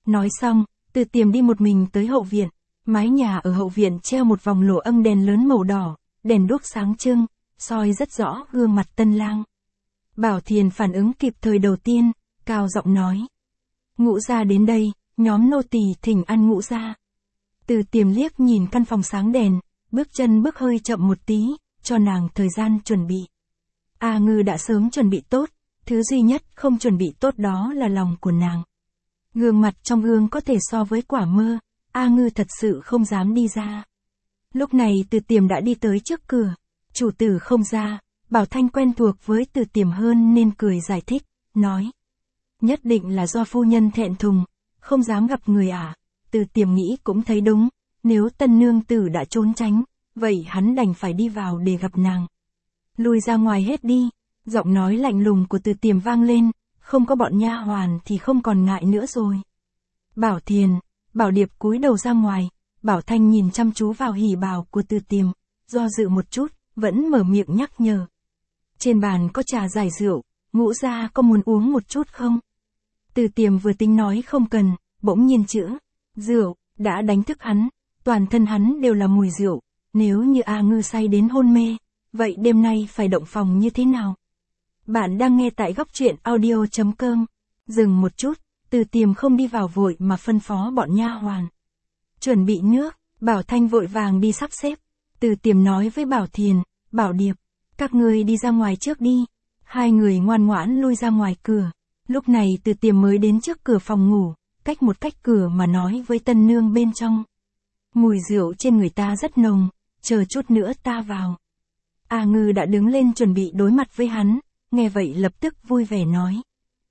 Nói xong, Từ Tiềm đi một mình tới hậu viện. Mái nhà ở hậu viện treo một vòng lỗ âm đèn lớn màu đỏ, đèn đuốc sáng trưng, soi rất rõ gương mặt tân lang. Bảo Thiền phản ứng kịp thời đầu tiên, cao giọng nói. Ngũ gia đến đây, nhóm nô tỳ thỉnh ăn ngũ gia. Từ Tiềm liếc nhìn căn phòng sáng đèn, bước chân bước hơi chậm một tí, cho nàng thời gian chuẩn bị. A Ngư đã sớm chuẩn bị tốt, thứ duy nhất không chuẩn bị tốt đó là lòng của nàng. Gương mặt trong gương có thể so với quả mơ, A Ngư thật sự không dám đi ra. Lúc này Từ Tiềm đã đi tới trước cửa, chủ tử không ra, Bảo Thanh quen thuộc với Từ Tiềm hơn nên cười giải thích, nói. Nhất định là do phu nhân thẹn thùng, không dám gặp người à. Từ Tiềm nghĩ cũng thấy đúng, nếu tân nương tử đã trốn tránh, vậy hắn đành phải đi vào để gặp nàng. Lui ra ngoài hết đi, giọng nói lạnh lùng của Từ Tiềm vang lên, không có bọn nha hoàn thì không còn ngại nữa rồi. Bảo Thiền, Bảo Điệp cúi đầu ra ngoài, Bảo Thanh nhìn chăm chú vào hỉ bào của Từ Tiềm, do dự một chút, vẫn mở miệng nhắc nhở. Trên bàn có trà giải rượu, ngũ gia có muốn uống một chút không? Từ Tiềm vừa tính nói không cần, bỗng nhiên chữ, rượu, đã đánh thức hắn, toàn thân hắn đều là mùi rượu, nếu như A Ngư say đến hôn mê, vậy đêm nay phải động phòng như thế nào? Bạn đang nghe tại góc truyện audio.com, dừng một chút, Từ Tiềm không đi vào vội mà phân phó bọn nha hoàn. Chuẩn bị nước, Bảo Thanh vội vàng đi sắp xếp, Từ Tiềm nói với Bảo Thiền, Bảo Điệp, các ngươi đi ra ngoài trước đi, hai người ngoan ngoãn lui ra ngoài cửa. Lúc này Từ Tiềm mới đến trước cửa phòng ngủ, cách một cách cửa mà nói với tân nương bên trong. Mùi rượu trên người ta rất nồng, chờ chút nữa ta vào. A Ngư đã đứng lên chuẩn bị đối mặt với hắn, nghe vậy lập tức vui vẻ nói.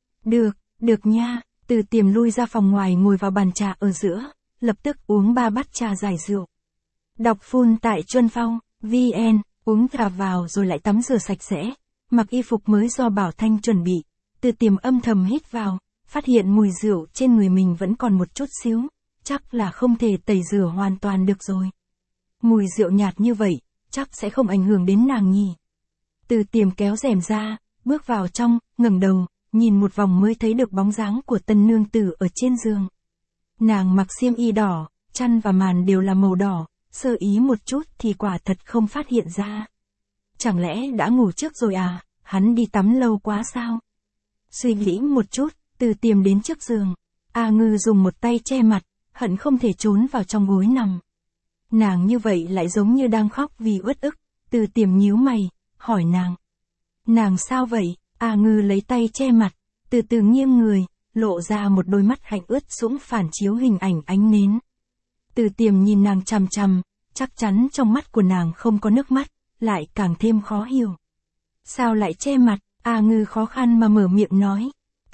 Được nha, Từ Tiềm lui ra phòng ngoài ngồi vào bàn trà ở giữa, lập tức uống 3 bát trà giải rượu. Đọc full tại Chuân Phong, VN, uống trà vào rồi lại tắm rửa sạch sẽ, mặc y phục mới do Bảo Thanh chuẩn bị. Từ Tiềm âm thầm hít vào, phát hiện mùi rượu trên người mình vẫn còn một chút xíu, chắc là không thể tẩy rửa hoàn toàn được rồi. Mùi rượu nhạt như vậy, chắc sẽ không ảnh hưởng đến nàng nhỉ. Từ Tiềm kéo rèm ra, bước vào trong, ngẩng đầu, nhìn một vòng mới thấy được bóng dáng của tân nương tử ở trên giường. Nàng mặc xiêm y đỏ, chăn và màn đều là màu đỏ, sơ ý một chút thì quả thật không phát hiện ra. Chẳng lẽ đã ngủ trước rồi à, hắn đi tắm lâu quá sao? Suy nghĩ một chút, Từ Tiềm đến trước giường. A Ngư dùng một tay che mặt, hận không thể trốn vào trong gối nằm. Nàng như vậy lại giống như đang khóc vì uất ức. Từ Tiềm nhíu mày, hỏi nàng. Nàng sao vậy? A Ngư lấy tay che mặt, từ từ nghiêng người, lộ ra một đôi mắt hạnh ướt sũng phản chiếu hình ảnh ánh nến. Từ Tiềm nhìn nàng chằm chằm, chắc chắn trong mắt của nàng không có nước mắt, lại càng thêm khó hiểu. Sao lại che mặt? A Ngư khó khăn mà mở miệng nói.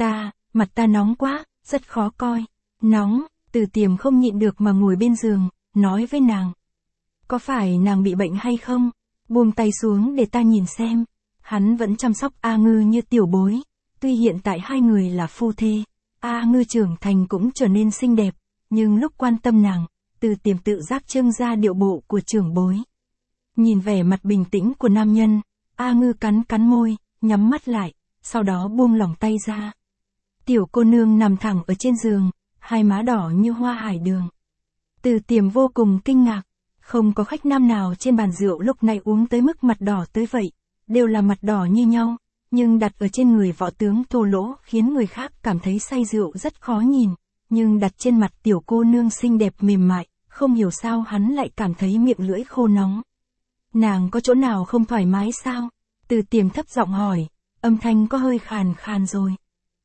Mặt ta nóng quá, rất khó coi. Nóng, Từ Tiềm không nhịn được mà ngồi bên giường, nói với nàng. Có phải nàng bị bệnh hay không? Buông tay xuống để ta nhìn xem. Hắn vẫn chăm sóc A Ngư như tiểu bối. Tuy hiện tại hai người là phu thê, A Ngư trưởng thành cũng trở nên xinh đẹp, nhưng lúc quan tâm nàng, Từ Tiềm tự giác trưng ra điệu bộ của trưởng bối. Nhìn vẻ mặt bình tĩnh của nam nhân, A Ngư cắn môi, nhắm mắt lại, sau đó buông lỏng tay ra. Tiểu cô nương nằm thẳng ở trên giường, hai má đỏ như hoa hải đường. Từ Tiềm vô cùng kinh ngạc, không có khách nam nào trên bàn rượu lúc này uống tới mức mặt đỏ tới vậy, đều là mặt đỏ như nhau, nhưng đặt ở trên người võ tướng thô lỗ khiến người khác cảm thấy say rượu rất khó nhìn, nhưng đặt trên mặt tiểu cô nương xinh đẹp mềm mại, không hiểu sao hắn lại cảm thấy miệng lưỡi khô nóng. Nàng có chỗ nào không thoải mái sao? Từ Tiềm thấp giọng hỏi, âm thanh có hơi khàn rồi.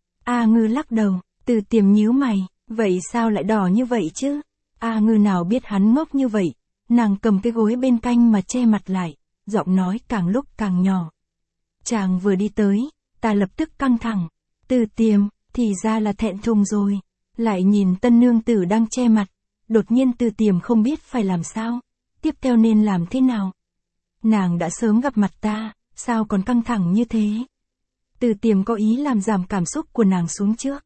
A Ngư lắc đầu, Từ Tiềm nhíu mày, vậy sao lại đỏ như vậy chứ? A Ngư nào biết hắn ngốc như vậy, nàng cầm cái gối bên cạnh mà che mặt lại, giọng nói càng lúc càng nhỏ. Chàng vừa đi tới, ta lập tức căng thẳng. Từ Tiềm, thì ra là thẹn thùng rồi. Lại nhìn tân nương tử đang che mặt, đột nhiên Từ Tiềm không biết phải làm sao, tiếp theo nên làm thế nào. Nàng đã sớm gặp mặt ta, sao còn căng thẳng như thế? Từ Tiềm có ý làm giảm cảm xúc của nàng xuống trước.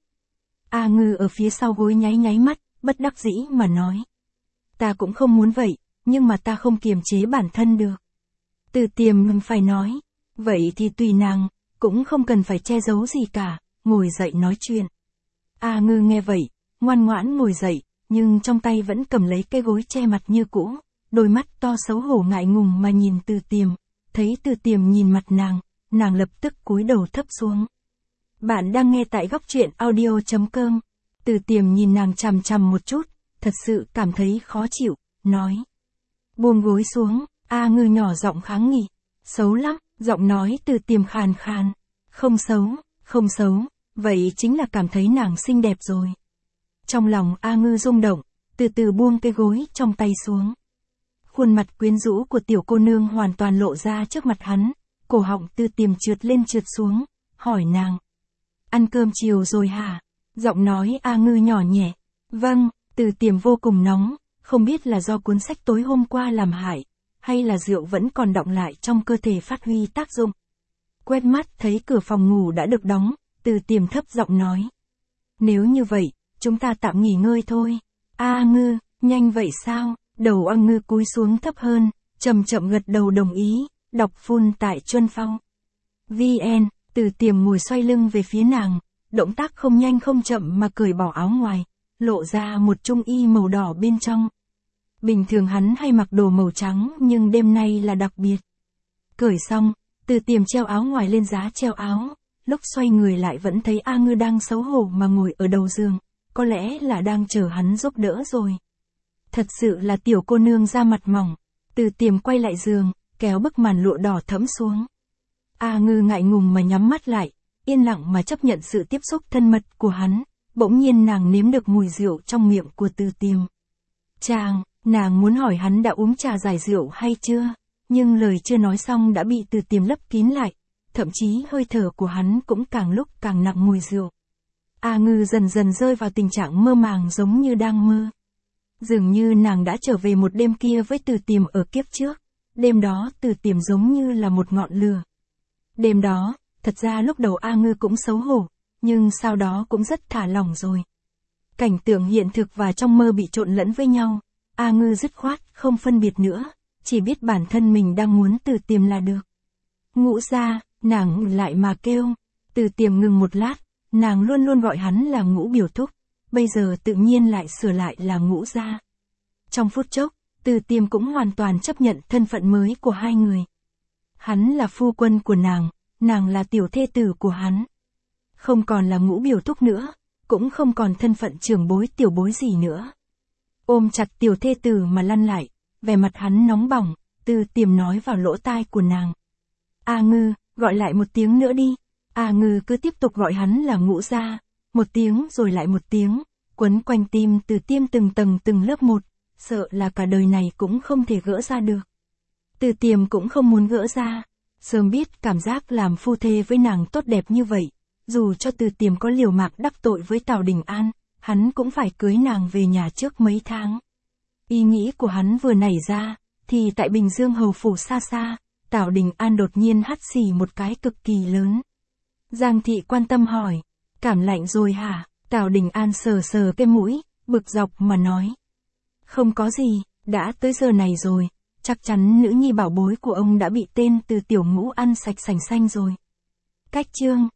A Ngư ở phía sau gối nháy mắt, bất đắc dĩ mà nói. Ta cũng không muốn vậy, nhưng mà ta không kiềm chế bản thân được. Từ Tiềm phải nói, vậy thì tùy nàng, cũng không cần phải che giấu gì cả, ngồi dậy nói chuyện. A Ngư nghe vậy, ngoan ngoãn ngồi dậy, nhưng trong tay vẫn cầm lấy cái gối che mặt như cũ, đôi mắt to xấu hổ ngại ngùng mà nhìn Từ Tiềm, thấy Từ Tiềm nhìn mặt nàng lập tức cúi đầu thấp xuống. Bạn đang nghe tại góc truyện audio.com. Từ Tiềm nhìn nàng chằm chằm một chút, thật sự cảm thấy khó chịu, nói. Buông gối xuống, A Ngư nhỏ giọng kháng nghị. Xấu lắm, giọng nói Từ Tiềm khàn khàn. Không xấu, không xấu, vậy chính là cảm thấy nàng xinh đẹp rồi. Trong lòng A Ngư rung động, từ từ buông cái gối trong tay xuống. Khuôn mặt quyến rũ của tiểu cô nương hoàn toàn lộ ra trước mặt hắn, cổ họng Từ Tiềm trượt lên trượt xuống, hỏi nàng. Ăn cơm chiều rồi hả? Giọng nói A Ngư nhỏ nhẹ. Vâng, Từ Tiềm vô cùng nóng, không biết là do cuốn sách tối hôm qua làm hại, hay là rượu vẫn còn đọng lại trong cơ thể phát huy tác dụng. Quét mắt thấy cửa phòng ngủ đã được đóng, Từ Tiềm thấp giọng nói. Nếu như vậy, chúng ta tạm nghỉ ngơi thôi. A Ngư, nhanh vậy sao? Đầu A Ngư cúi xuống thấp hơn, chậm chậm gật đầu đồng ý, đọc phun tại Chuân Phong. VN, Từ Tiềm ngồi xoay lưng về phía nàng, động tác không nhanh không chậm mà cởi bỏ áo ngoài, lộ ra một trung y màu đỏ bên trong. Bình thường hắn hay mặc đồ màu trắng nhưng đêm nay là đặc biệt. Cởi xong, Từ Tiềm treo áo ngoài lên giá treo áo, lúc xoay người lại vẫn thấy A Ngư đang xấu hổ mà ngồi ở đầu giường, có lẽ là đang chờ hắn giúp đỡ rồi. Thật sự là tiểu cô nương da mặt mỏng. Từ Tiềm quay lại giường, kéo bức màn lụa đỏ thẫm xuống. A Ngư ngại ngùng mà nhắm mắt lại, yên lặng mà chấp nhận sự tiếp xúc thân mật của hắn, bỗng nhiên nàng nếm được mùi rượu trong miệng của Từ Tiềm. Nàng muốn hỏi hắn đã uống trà giải rượu hay chưa, nhưng lời chưa nói xong đã bị Từ Tiềm lấp kín lại, thậm chí hơi thở của hắn cũng càng lúc càng nặng mùi rượu. A Ngư dần dần rơi vào tình trạng mơ màng giống như đang mơ. Dường như nàng đã trở về một đêm kia với Từ Tiềm ở kiếp trước, đêm đó Từ Tiềm giống như là một ngọn lửa. Đêm đó, thật ra lúc đầu A Ngư cũng xấu hổ, nhưng sau đó cũng rất thả lỏng rồi. Cảnh tượng hiện thực và trong mơ bị trộn lẫn với nhau, A Ngư dứt khoát không phân biệt nữa, chỉ biết bản thân mình đang muốn Từ Tiềm là được. Ngũ gia, nàng lại mà kêu. Từ Tiềm ngừng một lát, nàng luôn luôn gọi hắn là Ngũ biểu thúc, bây giờ tự nhiên lại sửa lại là Ngũ gia. Trong phút chốc, Từ Tiềm cũng hoàn toàn chấp nhận thân phận mới của hai người. Hắn là phu quân của nàng là tiểu thê tử của hắn. Không còn là Ngũ biểu thúc nữa, cũng không còn thân phận trưởng bối tiểu bối gì nữa. Ôm chặt tiểu thê tử mà lăn lại, vẻ mặt hắn nóng bỏng, Từ Tiềm nói vào lỗ tai của nàng. A Ngư, gọi lại một tiếng nữa đi. A Ngư cứ tiếp tục gọi hắn là Ngũ gia, một tiếng rồi lại một tiếng, quấn quanh tim Từ Tiêm từng tầng từng lớp một, sợ là cả đời này cũng không thể gỡ ra được. Từ Tiềm cũng không muốn gỡ ra, sớm biết cảm giác làm phu thê với nàng tốt đẹp như vậy, dù cho Từ Tiềm có liều mạng đắc tội với Tào Đình An, hắn cũng phải cưới nàng về nhà trước mấy tháng. Ý nghĩ của hắn vừa nảy ra, thì tại Bình Dương hầu phủ xa xa, Tào Đình An đột nhiên hắt xì một cái cực kỳ lớn. Giang thị quan tâm hỏi, cảm lạnh rồi hả? Tào Đình An sờ sờ cái mũi, bực dọc mà nói. Không có gì, đã tới giờ này rồi, chắc chắn nữ nhi bảo bối của ông đã bị tên Từ tiểu Ngũ ăn sạch sành xanh rồi. Cách chương